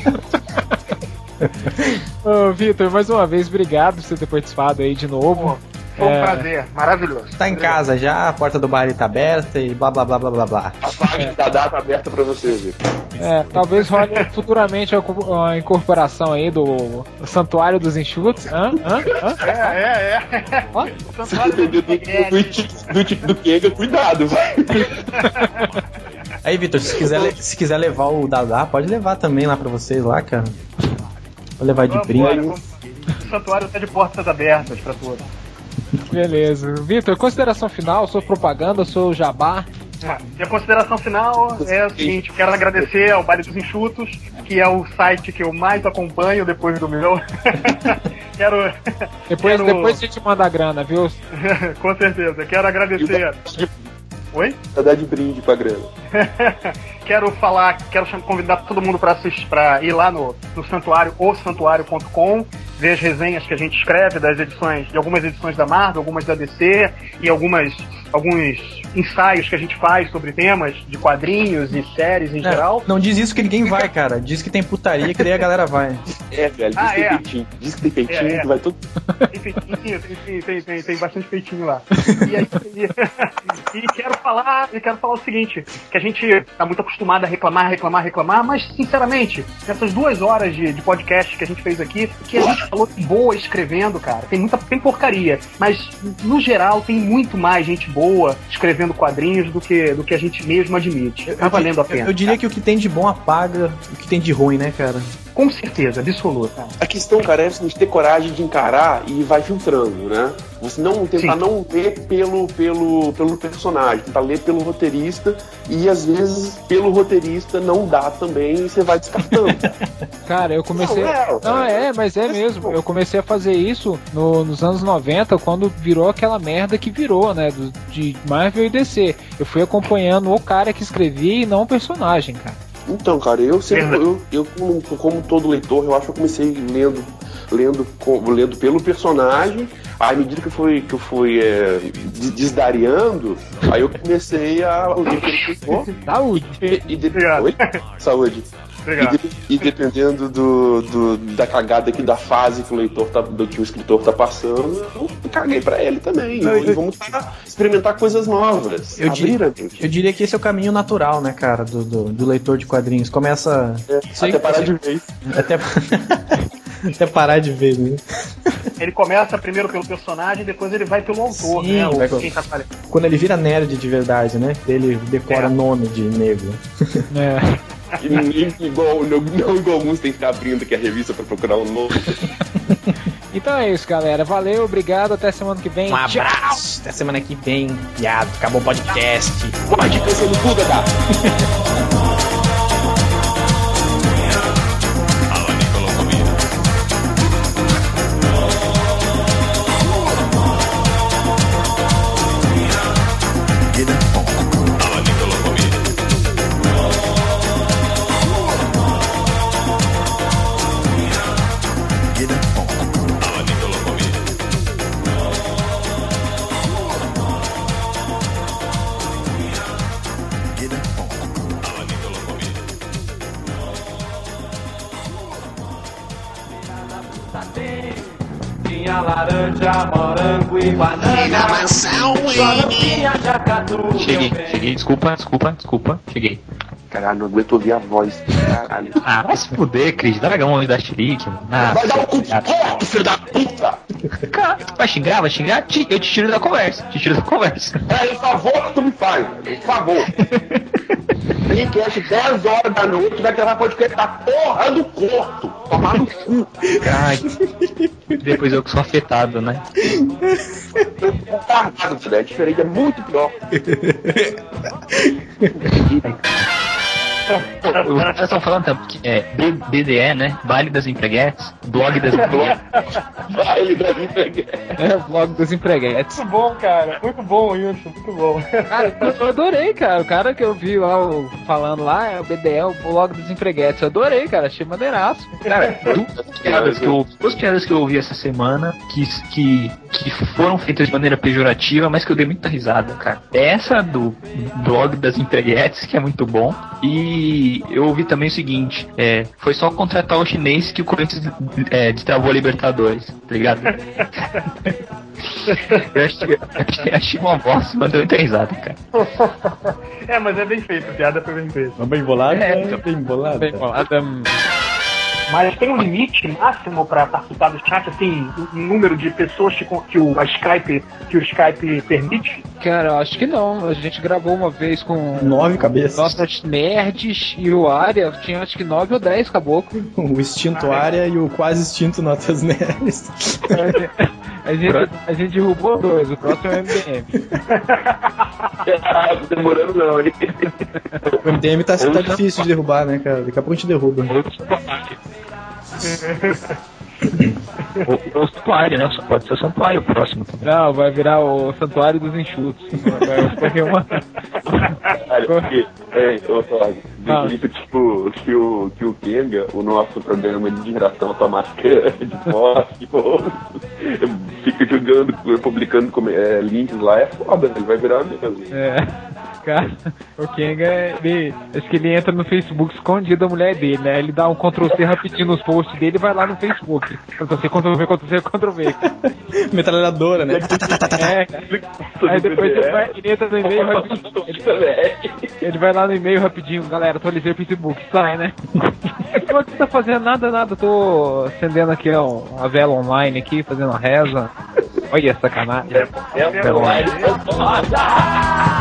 Ô, Vitor, mais uma vez, obrigado por você ter participado aí de novo. Foi um É. prazer, maravilhoso. Tá em casa já, a porta do baile tá aberta e blá blá blá blá blá blá. A vaga da data aberta pra você, viu? É, talvez role futuramente a co- a incorporação aí do, do Santuário dos Enxutos. Hã? Hã? Hã? É, é, é. Ó. Se depender do, do, do tipo do Kenga, cuidado, vai. Aí, Vitor, se quiser, le- se quiser levar o Dadá, pode levar também lá pra vocês lá, cara. Vou levar de Vamos brinde. embora, vamos- O santuário tá de portas abertas pra todos. Beleza. Vitor, consideração final, sua propaganda, seu jabá. E a consideração final é o seguinte: quero agradecer ao Baile dos Enxutos, que é o site que eu mais acompanho depois do meu. quero. Depois, quero... depois a gente manda a grana, viu? Com certeza. Quero agradecer. Oi? Pra dar de brinde pra grana. Quero falar, quero cham- convidar todo mundo para assistir, para ir lá no, no santuário, o santuário ponto com, ver as resenhas que a gente escreve das edições, de algumas edições da Marvel, algumas da D C e algumas, alguns ensaios que a gente faz sobre temas de quadrinhos e séries em É, geral. não diz isso que ninguém vai, cara. Diz que tem putaria que daí a galera vai. É, velho, diz Ah, que tem é. peitinho. Diz que tem peitinho, É, é. que vai todo. Tem peitinho, tem, tem, tem, tem bastante peitinho lá. E, aí, e, e quero falar, e quero falar o seguinte, que a gente tá muito acostumado a reclamar, reclamar, reclamar, mas sinceramente, nessas duas horas de, de podcast que a gente fez aqui, que a gente falou de boa escrevendo, cara, tem muita tem porcaria, mas no geral tem muito mais gente boa escrevendo quadrinhos do que, do que a gente mesmo admite. Tá valendo a pena. Eu, eu diria que o que tem de bom apaga o que tem de ruim, né, cara? Com certeza, absoluta. A questão, cara, é a gente ter coragem de encarar e vai filtrando, né? Você não tentar Sim. não ler pelo, pelo, pelo personagem, tentar ler pelo roteirista e às vezes pelo roteirista não dá também e você vai descartando. Cara, eu comecei. Não, é, Não, é, mas é mesmo. Eu comecei a fazer isso no- nos anos noventa, quando virou aquela merda que virou, né? do- de Marvel e D C. Eu fui acompanhando o cara que escrevia e não o personagem, cara. Então, cara, eu sempre, eu, eu como, como todo leitor, eu acho que eu comecei lendo, lendo, com- lendo pelo personagem. Aí, à medida que eu fui, que eu fui é, des- desdariando, aí eu comecei a ler pelo leitor. Saúde! E, e de- Obrigado. Oi? Saúde. E, Obrigado. de- e dependendo do, do- da cagada aqui, da fase que o leitor tá, do que o escritor tá passando, eu caguei pra ele também. Não, eu- E vamos tá- experimentar coisas novas. Eu abrir di- a mente. Eu diria que esse é o caminho natural, né, cara, do, do, do leitor de quadrinhos. Começa. É, Sei- até parar de vez. Até, até parar de ver, né? Ele começa primeiro pelo personagem, depois ele vai pelo autor, Sim, né? Ou vai com- quem tá falando. Quando ele vira nerd de verdade, né? Ele decora É. nome de negro. É. E ninguém igual, não, não igual alguns tem que ficar abrindo aqui a revista pra procurar um novo. Então é isso, galera. Valeu, obrigado. Até semana que vem. Um Tchau. abraço. Até semana que vem. Piado. Acabou o podcast. Pode crescer no cu, Dadá. Tinha laranja, morango e banana. Na mansão, Só não N. tinha jacatu. Cheguei, meu bem. cheguei, desculpa, desculpa, desculpa, cheguei. Caralho, não aguento ouvir a voz. Caralho. Ah, vai se fuder, Cris, dragão homem da Chilique, mano. Ah, Vai dar o cu de corpo, filho da puta! cara, vai xingar, vai xingar? Ti- Eu te tiro da conversa, te tiro da conversa. É, por favor, que tu me faz. Por favor. Podcast dez horas da noite, vai gravar podcast da porra do corto. Tomar no cu. Ai, depois eu que sou afetado, né? Tá errado, filho. É diferente, é muito pior. Vocês estão falando também que é B D E, né? Baile das Empreguetes, blog das Empreguetes. Baile das Empreguetes. É, blog dos Empreguetes. Muito bom, cara. Muito bom isso, muito bom. Cara, eu adorei, cara. O cara que eu vi lá o, falando lá é o B D E, o blog dos Empreguetes. Eu adorei, cara. Achei maneiraço. Cara, duas piadas que eu, duas piadas que eu ouvi essa semana que, que, que foram feitas de maneira pejorativa, mas que eu dei muita risada, cara. Essa do blog das Empreguetes, que é muito bom. E eu ouvi também o seguinte: é, foi só contratar o chinês que o Corinthians é, destravou a Libertadores, tá ligado? Eu achei, achei, achei uma voz, mas deu muita risada, cara. É, mas é bem feito, a piada foi bem feita. Bem bolada? É, É, bem bolada. Bem bolada. Mas tem um limite máximo pra participar do chat, assim, o número de pessoas que, que, o, a Skype, que o Skype permite? Cara, eu acho que não. A gente gravou uma vez com Nove cabeças. nossas nerds e o Área. Tinha acho que nove ou dez caboclo. O extinto área e o quase extinto Notas Nerds. A gente, a gente derrubou dois, o próximo é o M D M. Ah, tô demorando não, hein? O M D M tá, tá difícil de derrubar, né, cara? Daqui a pouco a gente derruba. O, o santuário, né? Pode ser o santuário o próximo também. Não, vai virar o Santuário dos Enxutos. Vai correr uma... Porque, é, ô Torg, Ah. acredito tipo, que o, que o Kenga, o nosso programa de geração automática de voz, tipo, fica jogando, publicando é, links lá, é foda, ele vai virar mesmo. É, cara, o Kenga, ele, acho que ele entra no Facebook escondido da mulher dele, né? Ele dá um control C rapidinho nos posts dele e vai lá no Facebook. Ctrl C, Ctrl V, Ctrl C, Ctrl V. Metralhadora, né? É, cara. Aí depois ele, vai, ele entra no e-mail rapidinho. Ele, ele vai lá no e-mail rapidinho, galera, atualizei o Facebook, sai, né? O que você tá fazendo? Nada, nada, tô acendendo aqui ó, a vela online aqui, fazendo a reza. Olha essa sacanagem. É, é, é, é, é, é,